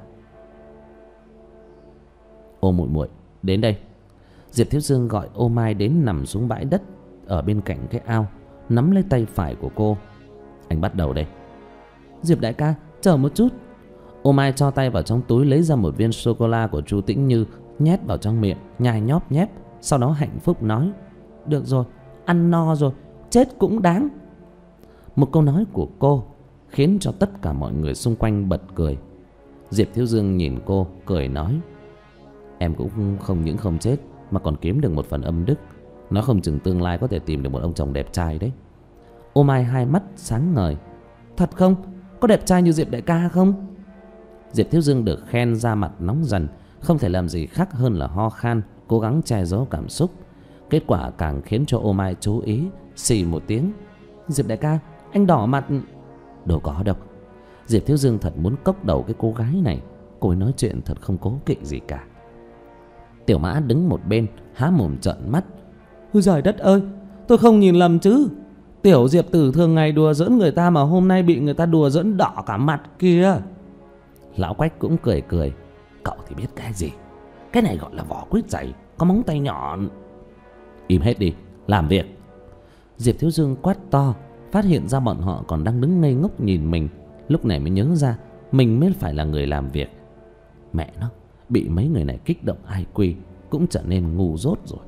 Ô muội muội, đến đây. Diệp Thiếu Dương gọi Ô Mai đến nằm xuống bãi đất ở bên cạnh cái ao, nắm lấy tay phải của cô. Anh bắt đầu đây. Diệp đại ca, chờ một chút. Ô Mai cho tay vào trong túi lấy ra một viên sô-cô-la của Chu Tĩnh Như, nhét vào trong miệng, nhai nhóp nhép. Sau đó hạnh phúc nói: được rồi, ăn no rồi, chết cũng đáng. Một câu nói của cô khiến cho tất cả mọi người xung quanh bật cười. Diệp Thiếu Dương nhìn cô, cười nói: em cũng không những không chết mà còn kiếm được một phần âm đức. Nó không chừng tương lai có thể tìm được một ông chồng đẹp trai đấy. Ô Mai hai mắt sáng ngời: thật không? Có đẹp trai như Diệp đại ca không? Diệp Thiếu Dương được khen da mặt nóng dần, không thể làm gì khác hơn là ho khan, cố gắng che giấu cảm xúc. Kết quả càng khiến cho Ô Mai chú ý, xì một tiếng: Diệp đại ca, anh đỏ mặt. Đâu có đâu. Diệp Thiếu Dương thật muốn cốc đầu cái cô gái này. Cô ấy nói chuyện thật không cố kỵ gì cả. Tiểu Mã đứng một bên há mồm trợn mắt: ôi giời đất ơi, tôi không nhìn lầm chứ? Tiểu Diệp Tử thường ngày đùa giỡn người ta mà hôm nay bị người ta đùa giỡn đỏ cả mặt kìa. Lão Quách cũng cười cười: cậu thì biết cái gì? Cái này gọi là vỏ quýt dày, có móng tay nhọn. Im hết đi, làm việc. Diệp Thiếu Dương quát to, phát hiện ra bọn họ còn đang đứng ngây ngốc nhìn mình. Lúc này mới nhớ ra mình mới phải là người làm việc. Mẹ nó, bị mấy người này kích động ai quy cũng trở nên ngu dốt rồi.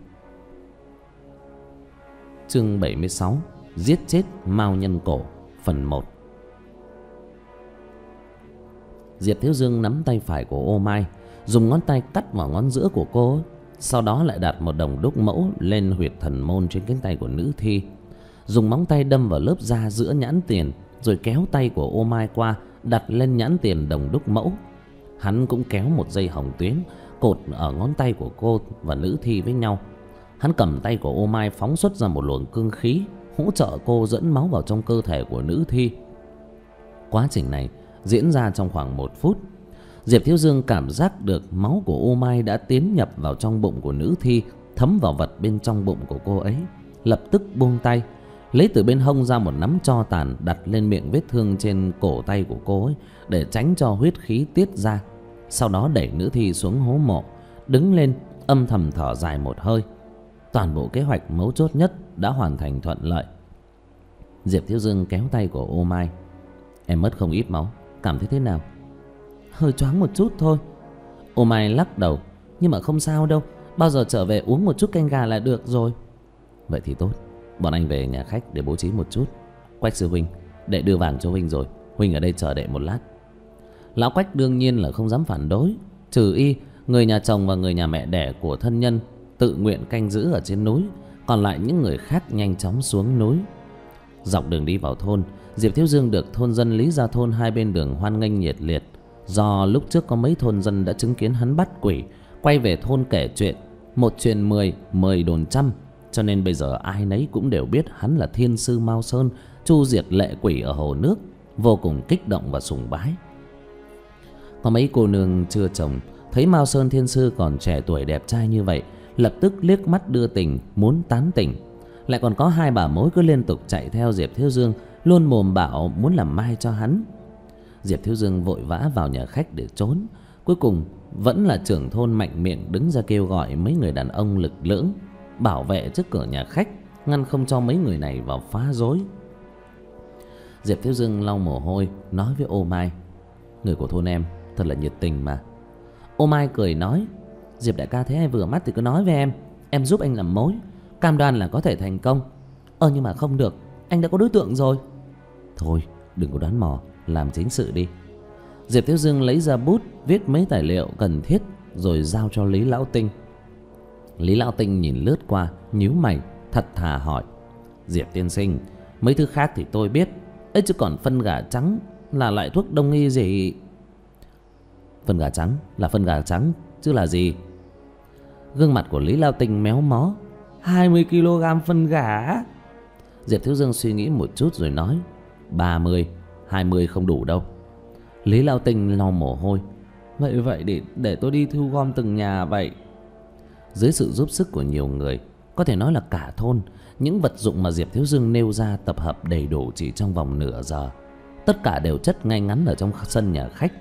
Chương bảy mươi sáu: giết chết Mao Nhân Cổ, phần một. Diệp Thiếu Dương nắm tay phải của Ô Mai, dùng ngón tay cắt vào ngón giữa của cô ấy. Sau đó lại đặt một đồng đúc mẫu lên huyệt thần môn trên cánh tay của nữ thi, dùng móng tay đâm vào lớp da giữa nhãn tiền, rồi kéo tay của Ô Mai qua, đặt lên nhãn tiền đồng đúc mẫu. Hắn cũng kéo một dây hồng tuyến cột ở ngón tay của cô và nữ thi với nhau. Hắn cầm tay của Ô Mai phóng xuất ra một luồng cương khí, hỗ trợ cô dẫn máu vào trong cơ thể của nữ thi. Quá trình này diễn ra trong khoảng một phút. Diệp Thiếu Dương cảm giác được máu của Ô Mai đã tiến nhập vào trong bụng của nữ thi, thấm vào vật bên trong bụng của cô ấy. Lập tức buông tay, lấy từ bên hông ra một nắm tro tàn đặt lên miệng vết thương trên cổ tay của cô ấy để tránh cho huyết khí tiết ra. Sau đó đẩy nữ thi xuống hố mộ, đứng lên âm thầm thở dài một hơi. Toàn bộ kế hoạch mấu chốt nhất đã hoàn thành thuận lợi. Diệp Thiếu Dương kéo tay của Ô Mai: em mất không ít máu, cảm thấy thế nào? Hơi choáng một chút thôi. Ô Mai lắc đầu: nhưng mà không sao đâu, bao giờ trở về uống một chút canh gà là được rồi. Vậy thì tốt, bọn anh về nhà khách để bố trí một chút. Quách sư huynh, đệ đưa vàng cho huynh rồi, huynh ở đây chờ đệ một lát. Lão Quách đương nhiên là không dám phản đối, trừ y người nhà chồng và người nhà mẹ đẻ của thân nhân tự nguyện canh giữ ở trên núi, còn lại những người khác nhanh chóng xuống núi. Dọc đường đi vào thôn, Diệp Thiếu Dương được thôn dân Lý Gia Thôn hai bên đường hoan nghênh nhiệt liệt. Do lúc trước có mấy thôn dân đã chứng kiến hắn bắt quỷ, quay về thôn kể chuyện, một truyền mười, mười đồn trăm, cho nên bây giờ ai nấy cũng đều biết hắn là thiên sư Mao Sơn, chu diệt lệ quỷ ở hồ nước, vô cùng kích động và sùng bái. Có mấy cô nương chưa chồng thấy Mao Sơn thiên sư còn trẻ tuổi đẹp trai như vậy, lập tức liếc mắt đưa tình, muốn tán tỉnh. Lại còn có hai bà mối cứ liên tục chạy theo Diệp Thiếu Dương, luôn mồm bảo muốn làm mai cho hắn. Diệp Thiếu Dương vội vã vào nhà khách để trốn. Cuối cùng vẫn là trưởng thôn mạnh miệng đứng ra kêu gọi mấy người đàn ông lực lưỡng bảo vệ trước cửa nhà khách, ngăn không cho mấy người này vào phá rối. Diệp Thiếu Dương lau mồ hôi nói với Ô Mai: người của thôn em thật là nhiệt tình mà. Ô Mai cười nói: Diệp đại ca thấy ai vừa mắt thì cứ nói với em, em giúp anh làm mối, cam đoan là có thể thành công. Ờ nhưng mà không được, anh đã có đối tượng rồi. Thôi đừng có đoán mò, làm chính sự đi. Diệp Thiếu Dương lấy ra bút viết mấy tài liệu cần thiết rồi giao cho Lý Lão Tinh. Lý Lão Tinh nhìn lướt qua, nhíu mày, thật thà hỏi: Diệp tiên sinh, mấy thứ khác thì tôi biết ấy, chứ còn phân gà trắng là loại thuốc đông y gì? Phân gà trắng là phân gà trắng chứ là gì? Gương mặt của Lý Lão Tinh méo mó. Hai mươi ki lô gam phân gà. Diệp Thiếu Dương suy nghĩ một chút rồi nói: Ba mươi, hai mươi không đủ đâu. Lý Lão Tinh lau mồ hôi. Vậy vậy để, để tôi đi thu gom từng nhà vậy. Dưới sự giúp sức của nhiều người, có thể nói là cả thôn, những vật dụng mà Diệp Thiếu Dương nêu ra tập hợp đầy đủ chỉ trong vòng nửa giờ. Tất cả đều chất ngay ngắn ở trong sân nhà khách.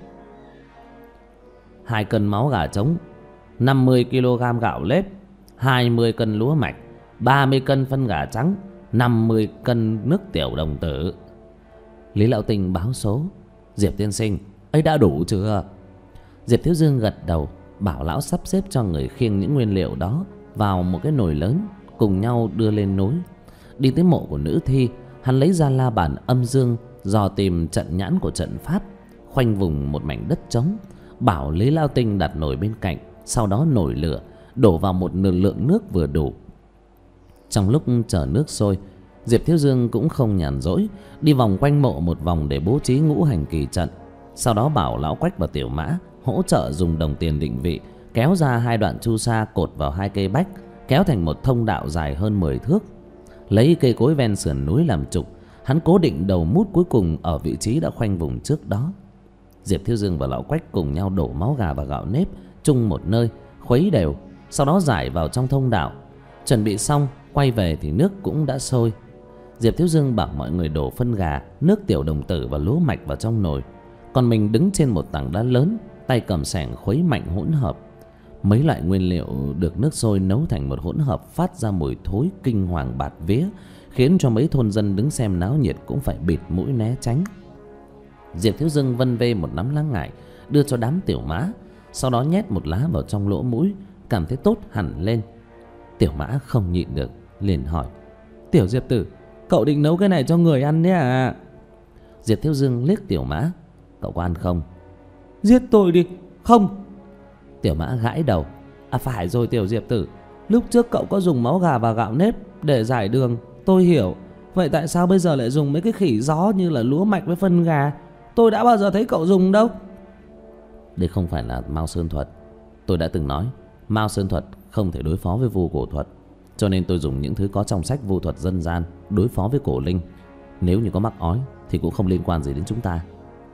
Hai cân máu gà trống, năm mươi ki lô gam gạo nếp, hai mươi cân lúa mạch, ba mươi cân phân gà trắng, năm mươi cân nước tiểu đồng tử. Lý Lão Tinh báo số. Diệp tiên sinh, ấy đã đủ chưa? Diệp Thiếu Dương gật đầu, bảo lão sắp xếp cho người khiêng những nguyên liệu đó vào một cái nồi lớn, cùng nhau đưa lên núi. Đi tới mộ của nữ thi, hắn lấy ra la bàn âm dương, dò tìm trận nhãn của trận pháp, khoanh vùng một mảnh đất trống, bảo Lý Lão Tinh đặt nồi bên cạnh, sau đó nổi lửa, đổ vào một nửa lượng nước vừa đủ. Trong lúc chờ nước sôi, Diệp Thiếu Dương cũng không nhàn rỗi, đi vòng quanh mộ một vòng để bố trí ngũ hành kỳ trận. Sau đó bảo Lão Quách và Tiểu Mã hỗ trợ dùng đồng tiền định vị, kéo ra hai đoạn chu sa cột vào hai cây bách, kéo thành một thông đạo dài hơn mười thước. Lấy cây cối ven sườn núi làm trục, hắn cố định đầu mút cuối cùng ở vị trí đã khoanh vùng trước đó. Diệp Thiếu Dương và Lão Quách cùng nhau đổ máu gà và gạo nếp chung một nơi, khuấy đều, sau đó rải vào trong thông đạo. Chuẩn bị xong, quay về thì nước cũng đã sôi. Diệp Thiếu Dương bảo mọi người đổ phân gà, nước tiểu đồng tử và lúa mạch vào trong nồi, còn mình đứng trên một tảng đá lớn, tay cầm xẻng khuấy mạnh hỗn hợp. Mấy loại nguyên liệu được nước sôi nấu thành một hỗn hợp phát ra mùi thối kinh hoàng bạt vía, khiến cho mấy thôn dân đứng xem náo nhiệt cũng phải bịt mũi né tránh. Diệp Thiếu Dương vân vê một nắm lá ngải đưa cho đám Tiểu Mã, sau đó nhét một lá vào trong lỗ mũi, cảm thấy tốt hẳn lên. Tiểu Mã không nhịn được, liền hỏi: Tiểu Diệp tử, cậu định nấu cái này cho người ăn đấy à? Diệp Thiếu Dương liếc Tiểu Mã: Cậu có ăn không? Giết tôi đi. Không. Tiểu Mã gãi đầu: À phải rồi Tiểu Diệp tử, lúc trước cậu có dùng máu gà và gạo nếp để giải đường, tôi hiểu. Vậy tại sao bây giờ lại dùng mấy cái khỉ gió như là lúa mạch với phân gà? Tôi đã bao giờ thấy cậu dùng đâu. Đây không phải là Mao Sơn thuật. Tôi đã từng nói Mao Sơn thuật không thể đối phó với vu cổ thuật, cho nên tôi dùng những thứ có trong sách vu thuật dân gian đối phó với cổ linh. Nếu như có mắc ói thì cũng không liên quan gì đến chúng ta.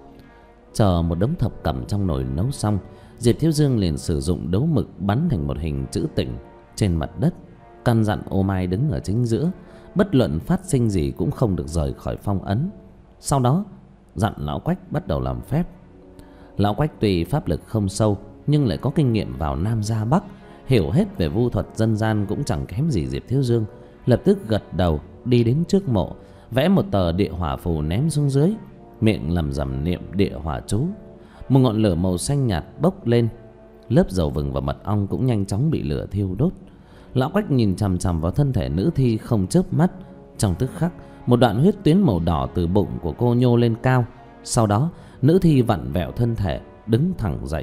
Chờ một đống thập cẩm trong nồi nấu xong, Diệp Thiếu Dương liền sử dụng đấu mực bắn thành một hình chữ tỉnh trên mặt đất, căn dặn Ô Mai đứng ở chính giữa, bất luận phát sinh gì cũng không được rời khỏi phong ấn. Sau đó dặn Lão Quách bắt đầu làm phép. Lão Quách tuy pháp lực không sâu nhưng lại có kinh nghiệm vào Nam ra Bắc, hiểu hết về vu thuật dân gian cũng chẳng kém gì Diệp Thiếu Dương. Lập tức gật đầu đi đến trước mộ, vẽ một tờ địa hỏa phù ném xuống dưới, miệng lẩm rẩm niệm địa hỏa chú. Một ngọn lửa màu xanh nhạt bốc lên, lớp dầu vừng và mật ong cũng nhanh chóng bị lửa thiêu đốt. Lão Quách nhìn chằm chằm vào thân thể nữ thi không chớp mắt. Trong tức khắc, một đoạn huyết tuyến màu đỏ từ bụng của cô nhô lên cao. Sau đó nữ thi vặn vẹo thân thể, đứng thẳng dậy.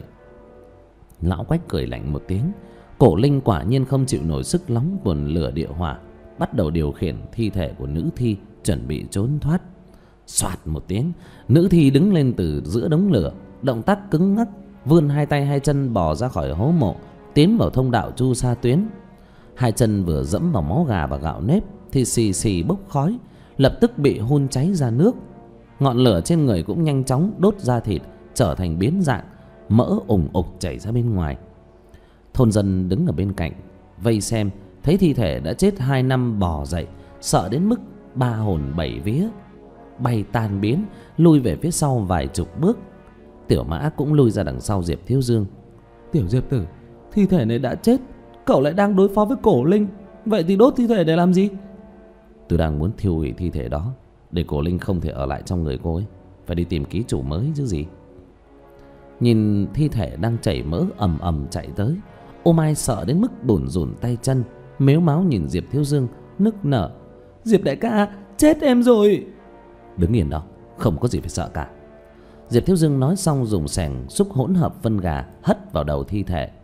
Lão Quách cười lạnh một tiếng. Cổ linh quả nhiên không chịu nổi sức nóng của lửa địa hỏa, bắt đầu điều khiển thi thể của nữ thi chuẩn bị trốn thoát. Soạt một tiếng, nữ thi đứng lên từ giữa đống lửa, động tác cứng ngắc, vươn hai tay hai chân bò ra khỏi hố mộ, tiến vào thông đạo chu sa tuyến. Hai chân vừa dẫm vào máu gà và gạo nếp thì xì xì bốc khói, lập tức bị hun cháy ra nước. Ngọn lửa trên người cũng nhanh chóng đốt ra thịt, trở thành biến dạng, mỡ ủng ục chảy ra bên ngoài. Thôn dân đứng ở bên cạnh vây xem, thấy thi thể đã chết hai năm bò dậy, sợ đến mức ba hồn bảy vía, bay tan biến, lui về phía sau vài chục bước. Tiểu Mã cũng lui ra đằng sau Diệp Thiếu Dương. Tiểu Diệp tử, thi thể này đã chết, cậu lại đang đối phó với cổ linh, vậy thì đốt thi thể để làm gì? Tôi đang muốn thiêu hủy thi thể đó, để cổ linh không thể ở lại trong người cô ấy, phải đi tìm ký chủ mới chứ gì. Nhìn thi thể đang chảy mỡ ầm ầm chạy tới, Ô Mai sợ đến mức bủn rủn tay chân, mếu máo nhìn Diệp Thiếu Dương nức nở. Diệp đại ca, chết em rồi. Đứng yên đó, không có gì phải sợ cả. Diệp Thiếu Dương nói xong dùng xẻng xúc hỗn hợp phân gà hất vào đầu thi thể.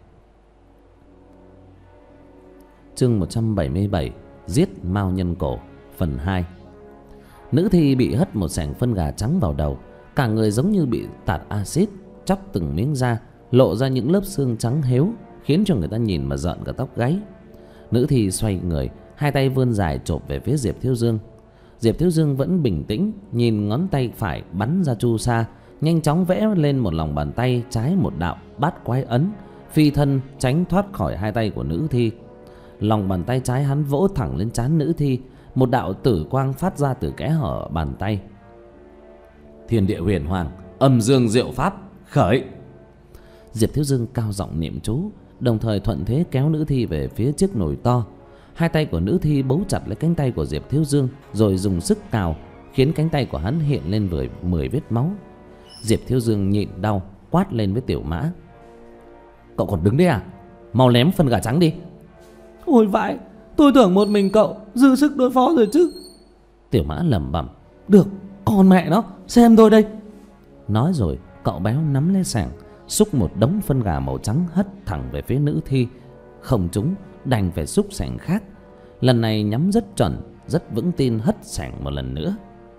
Chương một trăm bảy mươi bảy, giết Mao Nhân Cổ, phần hai. Nữ thi bị hất một xẻng phân gà trắng vào đầu, cả người giống như bị tạt axit, chóc từng miếng da, lộ ra những lớp xương trắng héo, khiến cho người ta nhìn mà rợn cả tóc gáy. Nữ thi xoay người, hai tay vươn dài chộp về phía Diệp Thiếu Dương. Diệp Thiếu Dương vẫn bình tĩnh, nhìn ngón tay phải bắn ra chu sa, nhanh chóng vẽ lên một lòng bàn tay trái một đạo bát quái ấn, phi thân tránh thoát khỏi hai tay của nữ thi. Lòng bàn tay trái hắn vỗ thẳng lên trán nữ thi, một đạo tử quang phát ra từ kẽ hở bàn tay. Thiên địa huyền hoàng, âm dương diệu pháp, khởi. Diệp Thiếu Dương cao giọng niệm chú, đồng thời thuận thế kéo nữ thi về phía chiếc nồi to. Hai tay của nữ thi bấu chặt lấy cánh tay của Diệp Thiếu Dương, rồi dùng sức cào, khiến cánh tay của hắn hiện lên với mười vết máu. Diệp Thiếu Dương nhịn đau, quát lên với Tiểu Mã: Cậu còn đứng đấy à? Mau ném phân gà trắng đi. Ôi vãi, tôi tưởng một mình cậu dư sức đối phó rồi chứ. Tiểu Mã lẩm bẩm: Được, con mẹ nó, xem tôi đây. Nói rồi cậu béo nắm lấy xẻng, xúc một đống phân gà màu trắng hất thẳng về phía nữ thi. Không trúng, đành phải xúc xẻng khác. Lần này nhắm rất chuẩn, rất vững tin hất xẻng một lần nữa.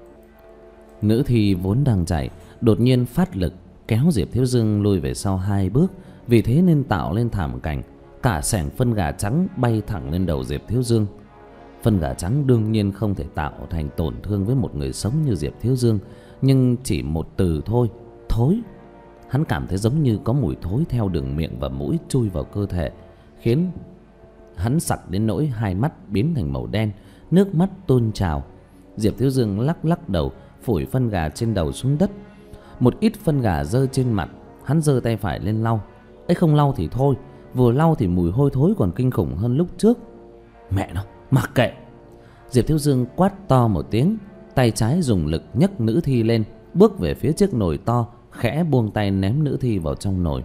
Nữ thi vốn đang chạy, đột nhiên phát lực kéo Diệp Thiếu Dương lùi về sau hai bước, vì thế nên tạo lên thảm cảnh. Cả xẻng phân gà trắng bay thẳng lên đầu Diệp Thiếu Dương. Phân gà trắng đương nhiên không thể tạo thành tổn thương với một người sống như Diệp Thiếu Dương, nhưng chỉ một từ thôi: thối. Hắn cảm thấy giống như có mùi thối theo đường miệng và mũi chui vào cơ thể, khiến hắn sặc đến nỗi hai mắt biến thành màu đen, nước mắt tuôn trào. Diệp Thiếu Dương lắc lắc đầu, phủi phân gà trên đầu xuống đất. Một ít phân gà rơi trên mặt, hắn giơ tay phải lên lau. Ấy, không lau thì thôi, vừa lau thì mùi hôi thối còn kinh khủng hơn lúc trước. Mẹ nó, mặc kệ. Diệp Thiếu Dương quát to một tiếng, tay trái dùng lực nhấc nữ thi lên, bước về phía chiếc nồi to, khẽ buông tay ném nữ thi vào trong nồi.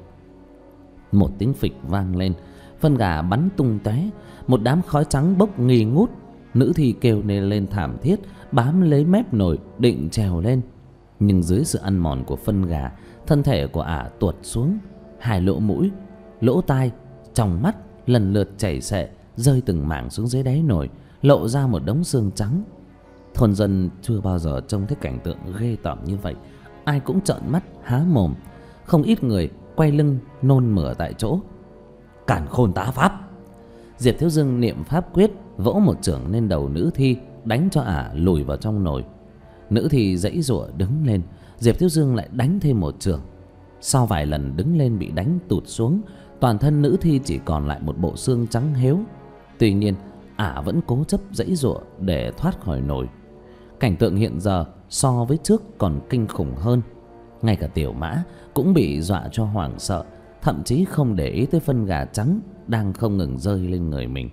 Một tiếng phịch vang lên, phân gà bắn tung tóe, một đám khói trắng bốc nghi ngút. Nữ thi kêu lên lên thảm thiết, bám lấy mép nồi định trèo lên, nhưng dưới sự ăn mòn của phân gà, thân thể của ả tuột xuống. Hai lỗ mũi, lỗ tai, tròng mắt lần lượt chảy xệ, rơi từng mảng xuống dưới đáy nồi, lộ ra một đống xương trắng. Thôn dân chưa bao giờ trông thấy cảnh tượng ghê tởm như vậy, ai cũng trợn mắt há mồm. Không ít người quay lưng nôn mửa tại chỗ. Càn khôn tá pháp. Diệp Thiếu Dương niệm pháp quyết, vỗ một chưởng lên đầu nữ thi, đánh cho ả lùi vào trong nồi. Nữ thi giãy giụa đứng lên, Diệp Thiếu Dương lại đánh thêm một chưởng. Sau vài lần đứng lên bị đánh tụt xuống, toàn thân nữ thi chỉ còn lại một bộ xương trắng héo. Tuy nhiên ả vẫn cố chấp giãy giụa để thoát khỏi nồi. Cảnh tượng hiện giờ so với trước còn kinh khủng hơn. Ngay cả Tiểu Mã cũng bị dọa cho hoảng sợ, thậm chí không để ý tới phân gà trắng đang không ngừng rơi lên người mình.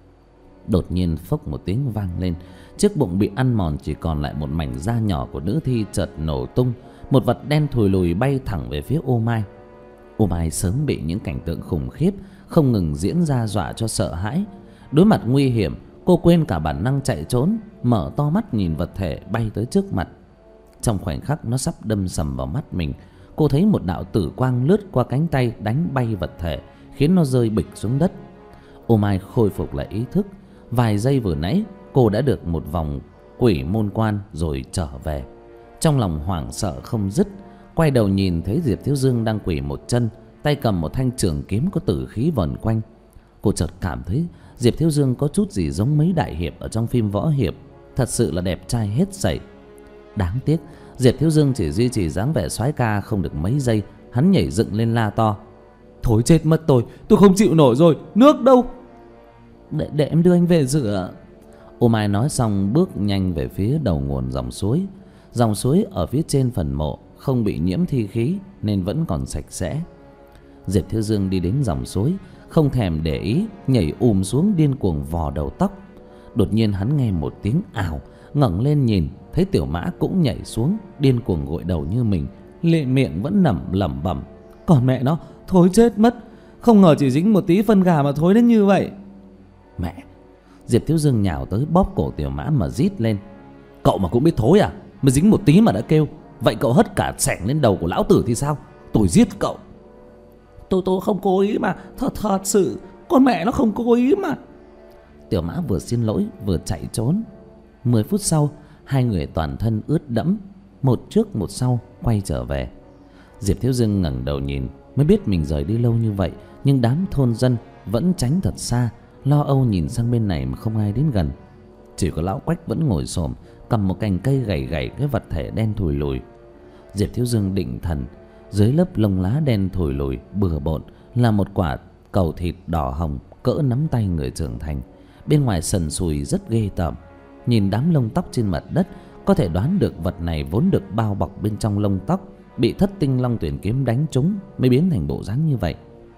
Đột nhiên phốc một tiếng vang lên, chiếc bụng bị ăn mòn chỉ còn lại một mảnh da nhỏ của nữ thi chợt nổ tung. Một vật đen thùi lùi bay thẳng về phía Ô Mai. Ô Mai sớm bị những cảnh tượng khủng khiếp không ngừng diễn ra dọa cho sợ hãi. Đối mặt nguy hiểm, cô quên cả bản năng chạy trốn, mở to mắt nhìn vật thể bay tới trước mặt. Trong khoảnh khắc nó sắp đâm sầm vào mắt mình, cô thấy một đạo tử quang lướt qua cánh tay đánh bay vật thể, khiến nó rơi bịch xuống đất. Ô Mai khôi phục lại ý thức. Vài giây vừa nãy cô đã được một vòng quỷ môn quan rồi trở về. Trong lòng hoảng sợ không dứt, quay đầu nhìn thấy Diệp Thiếu Dương đang quỳ một chân, tay cầm một thanh trường kiếm có tử khí vần quanh. Cô chợt cảm thấy Diệp Thiếu Dương có chút gì giống mấy đại hiệp ở trong phim võ hiệp, thật sự là đẹp trai hết sảy. Đáng tiếc Diệp Thiếu Dương chỉ duy trì dáng vẻ soái ca không được mấy giây, hắn nhảy dựng lên la to: Thối chết mất tôi, tôi không chịu nổi rồi, nước đâu? Để, để em đưa anh về rửa. Ô Mai nói xong bước nhanh về phía đầu nguồn dòng suối. Dòng suối ở phía trên phần mộ không bị nhiễm thi khí nên vẫn còn sạch sẽ. Diệp Thiếu Dương đi đến dòng suối, không thèm để ý, nhảy ùm xuống điên cuồng vò đầu tóc. Đột nhiên hắn nghe một tiếng ảo, ngẩng lên nhìn, thấy Tiểu Mã cũng nhảy xuống, điên cuồng gội đầu như mình, lệ miệng vẫn nằm lẩm bẩm: Còn mẹ nó, thối chết mất, không ngờ chỉ dính một tí phân gà mà thối đến như vậy. Mẹ! Diệp Thiếu Dương nhào tới bóp cổ Tiểu Mã mà rít lên: Cậu mà cũng biết thối à? Mà dính một tí mà đã kêu. Vậy cậu hất cả xẻng lên đầu của lão tử thì sao? Tôi giết cậu. Tôi tôi không cố ý mà. Thật thật sự con mẹ nó không cố ý mà. Tiểu Mã vừa xin lỗi vừa chạy trốn. Mười phút sau, hai người toàn thân ướt đẫm, một trước một sau quay trở về. Diệp Thiếu Dương ngẩng đầu nhìn, mới biết mình rời đi lâu như vậy, nhưng đám thôn dân vẫn tránh thật xa, lo âu nhìn sang bên này mà không ai đến gần. Chỉ có lão Quách vẫn ngồi xổm cầm một cành cây gảy gảy cái vật thể đen thùi lùi. Diệp Thiếu Dương định thần, dưới lớp lông lá đen thùi lùi bừa bộn là một quả cầu thịt đỏ hồng cỡ nắm tay người trưởng thành, bên ngoài sần sùi rất ghê tởm. Nhìn đám lông tóc trên mặt đất, có thể đoán được vật này vốn được bao bọc bên trong lông tóc, bị Thất Tinh Long Tuyển kiếm đánh trúng mới biến thành bộ dáng như vậy.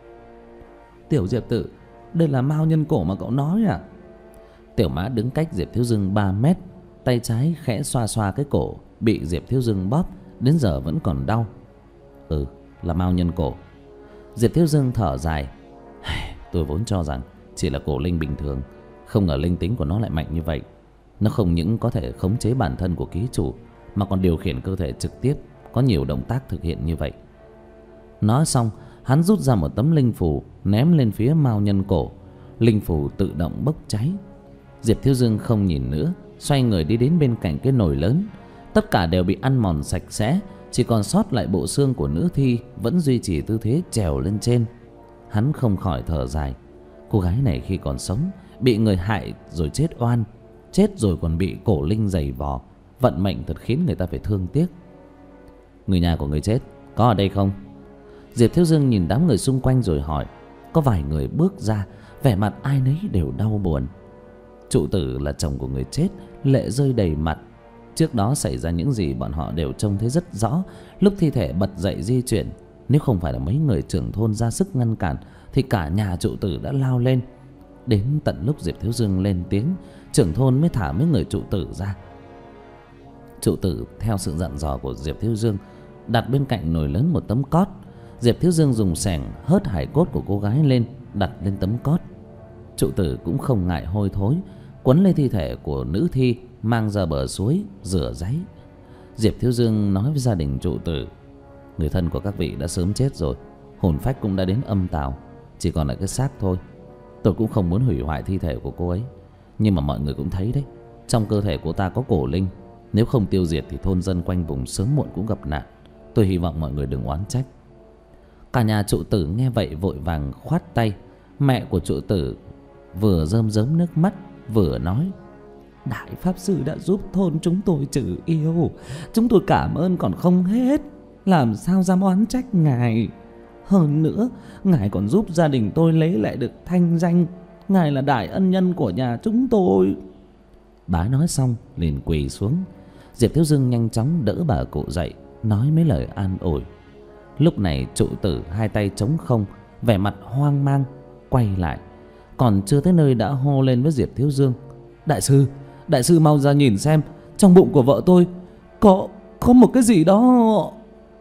Tiểu Diệp tử, đây là mao nhân cổ mà cậu nói à? Tiểu Mã đứng cách Diệp Thiếu Dương ba mét, tay trái khẽ xoa xoa cái cổ bị Diệp Thiếu Dương bóp, đến giờ vẫn còn đau. Ừ, là mao nhân cổ. Diệp Thiếu Dương thở dài. Tôi vốn cho rằng chỉ là cổ linh bình thường, không ngờ linh tính của nó lại mạnh như vậy. Nó không những có thể khống chế bản thân của ký chủ, mà còn điều khiển cơ thể trực tiếp, có nhiều động tác thực hiện như vậy. Nói xong, hắn rút ra một tấm linh phù ném lên phía mao nhân cổ. Linh phù tự động bốc cháy. Diệp Thiếu Dương không nhìn nữa, xoay người đi đến bên cạnh cái nồi lớn. Tất cả đều bị ăn mòn sạch sẽ, chỉ còn sót lại bộ xương của nữ thi vẫn duy trì tư thế trèo lên trên. Hắn không khỏi thở dài. Cô gái này khi còn sống bị người hại rồi chết oan, chết rồi còn bị cổ linh giày vò, vận mệnh thật khiến người ta phải thương tiếc. Người nhà của người chết có ở đây không? Diệp Thiếu Dương nhìn đám người xung quanh rồi hỏi. Có vài người bước ra, vẻ mặt ai nấy đều đau buồn. Trụ tử là chồng của người chết, lệ rơi đầy mặt. Trước đó xảy ra những gì bọn họ đều trông thấy rất rõ. Lúc thi thể bật dậy di chuyển, nếu không phải là mấy người trưởng thôn ra sức ngăn cản thì cả nhà trụ tử đã lao lên. Đến tận lúc Diệp Thiếu Dương lên tiếng, trưởng thôn mới thả mấy người trụ tử ra. Trụ tử theo sự dặn dò của Diệp Thiếu Dương đặt bên cạnh nồi lớn một tấm cót. Diệp Thiếu Dương dùng xẻng hớt hài cốt của cô gái lên, đặt lên tấm cót. Trụ tử cũng không ngại hôi thối, quấn lên thi thể của nữ thi, mang ra bờ suối rửa ráy. Diệp Thiếu Dương nói với gia đình trụ tử: người thân của các vị đã sớm chết rồi, hồn phách cũng đã đến âm tào, chỉ còn lại cái xác thôi. Tôi cũng không muốn hủy hoại thi thể của cô ấy, nhưng mà mọi người cũng thấy đấy, trong cơ thể của ta có cổ linh, nếu không tiêu diệt thì thôn dân quanh vùng sớm muộn cũng gặp nạn. Tôi hy vọng mọi người đừng oán trách. Cả nhà trụ tử nghe vậy vội vàng khoát tay. Mẹ của trụ tử vừa rơm rớm nước mắt vừa nói: đại pháp sư đã giúp thôn chúng tôi trừ yêu, chúng tôi cảm ơn còn không hết, làm sao dám oán trách ngài. Hơn nữa, ngài còn giúp gia đình tôi lấy lại được thanh danh, ngài là đại ân nhân của nhà chúng tôi. Bà nói xong liền quỳ xuống. Diệp Thiếu Dương nhanh chóng đỡ bà cụ dậy, nói mấy lời an ủi. Lúc này trụ tử hai tay trống không, vẻ mặt hoang mang, quay lại. Còn chưa tới nơi đã hô lên với Diệp Thiếu Dương: đại sư, đại sư mau ra nhìn xem, trong bụng của vợ tôi có có một cái gì đó.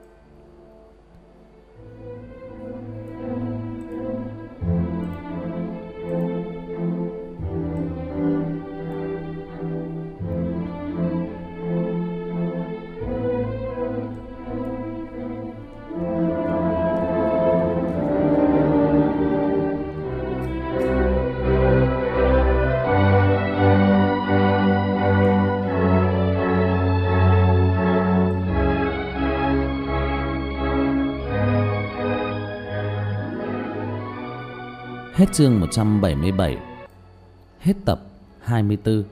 Hết chương một trăm bảy mươi bảy. Hết tập hai mươi tư.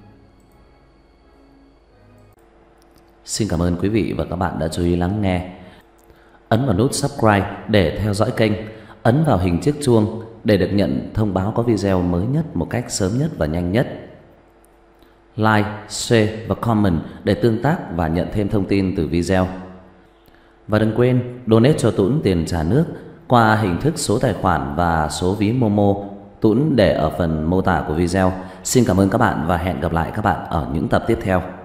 Xin cảm ơn quý vị và các bạn đã chú ý lắng nghe. Ấn vào nút subscribe để theo dõi kênh. Ấn vào hình chiếc chuông để được nhận thông báo có video mới nhất một cách sớm nhất và nhanh nhất. Like, share và comment để tương tác và nhận thêm thông tin từ video. Và đừng quên donate cho Tuấn tiền trả nước qua hình thức số tài khoản và số ví Momo. Tuấn để ở phần mô tả của video. Xin cảm ơn các bạn và hẹn gặp lại các bạn ở những tập tiếp theo.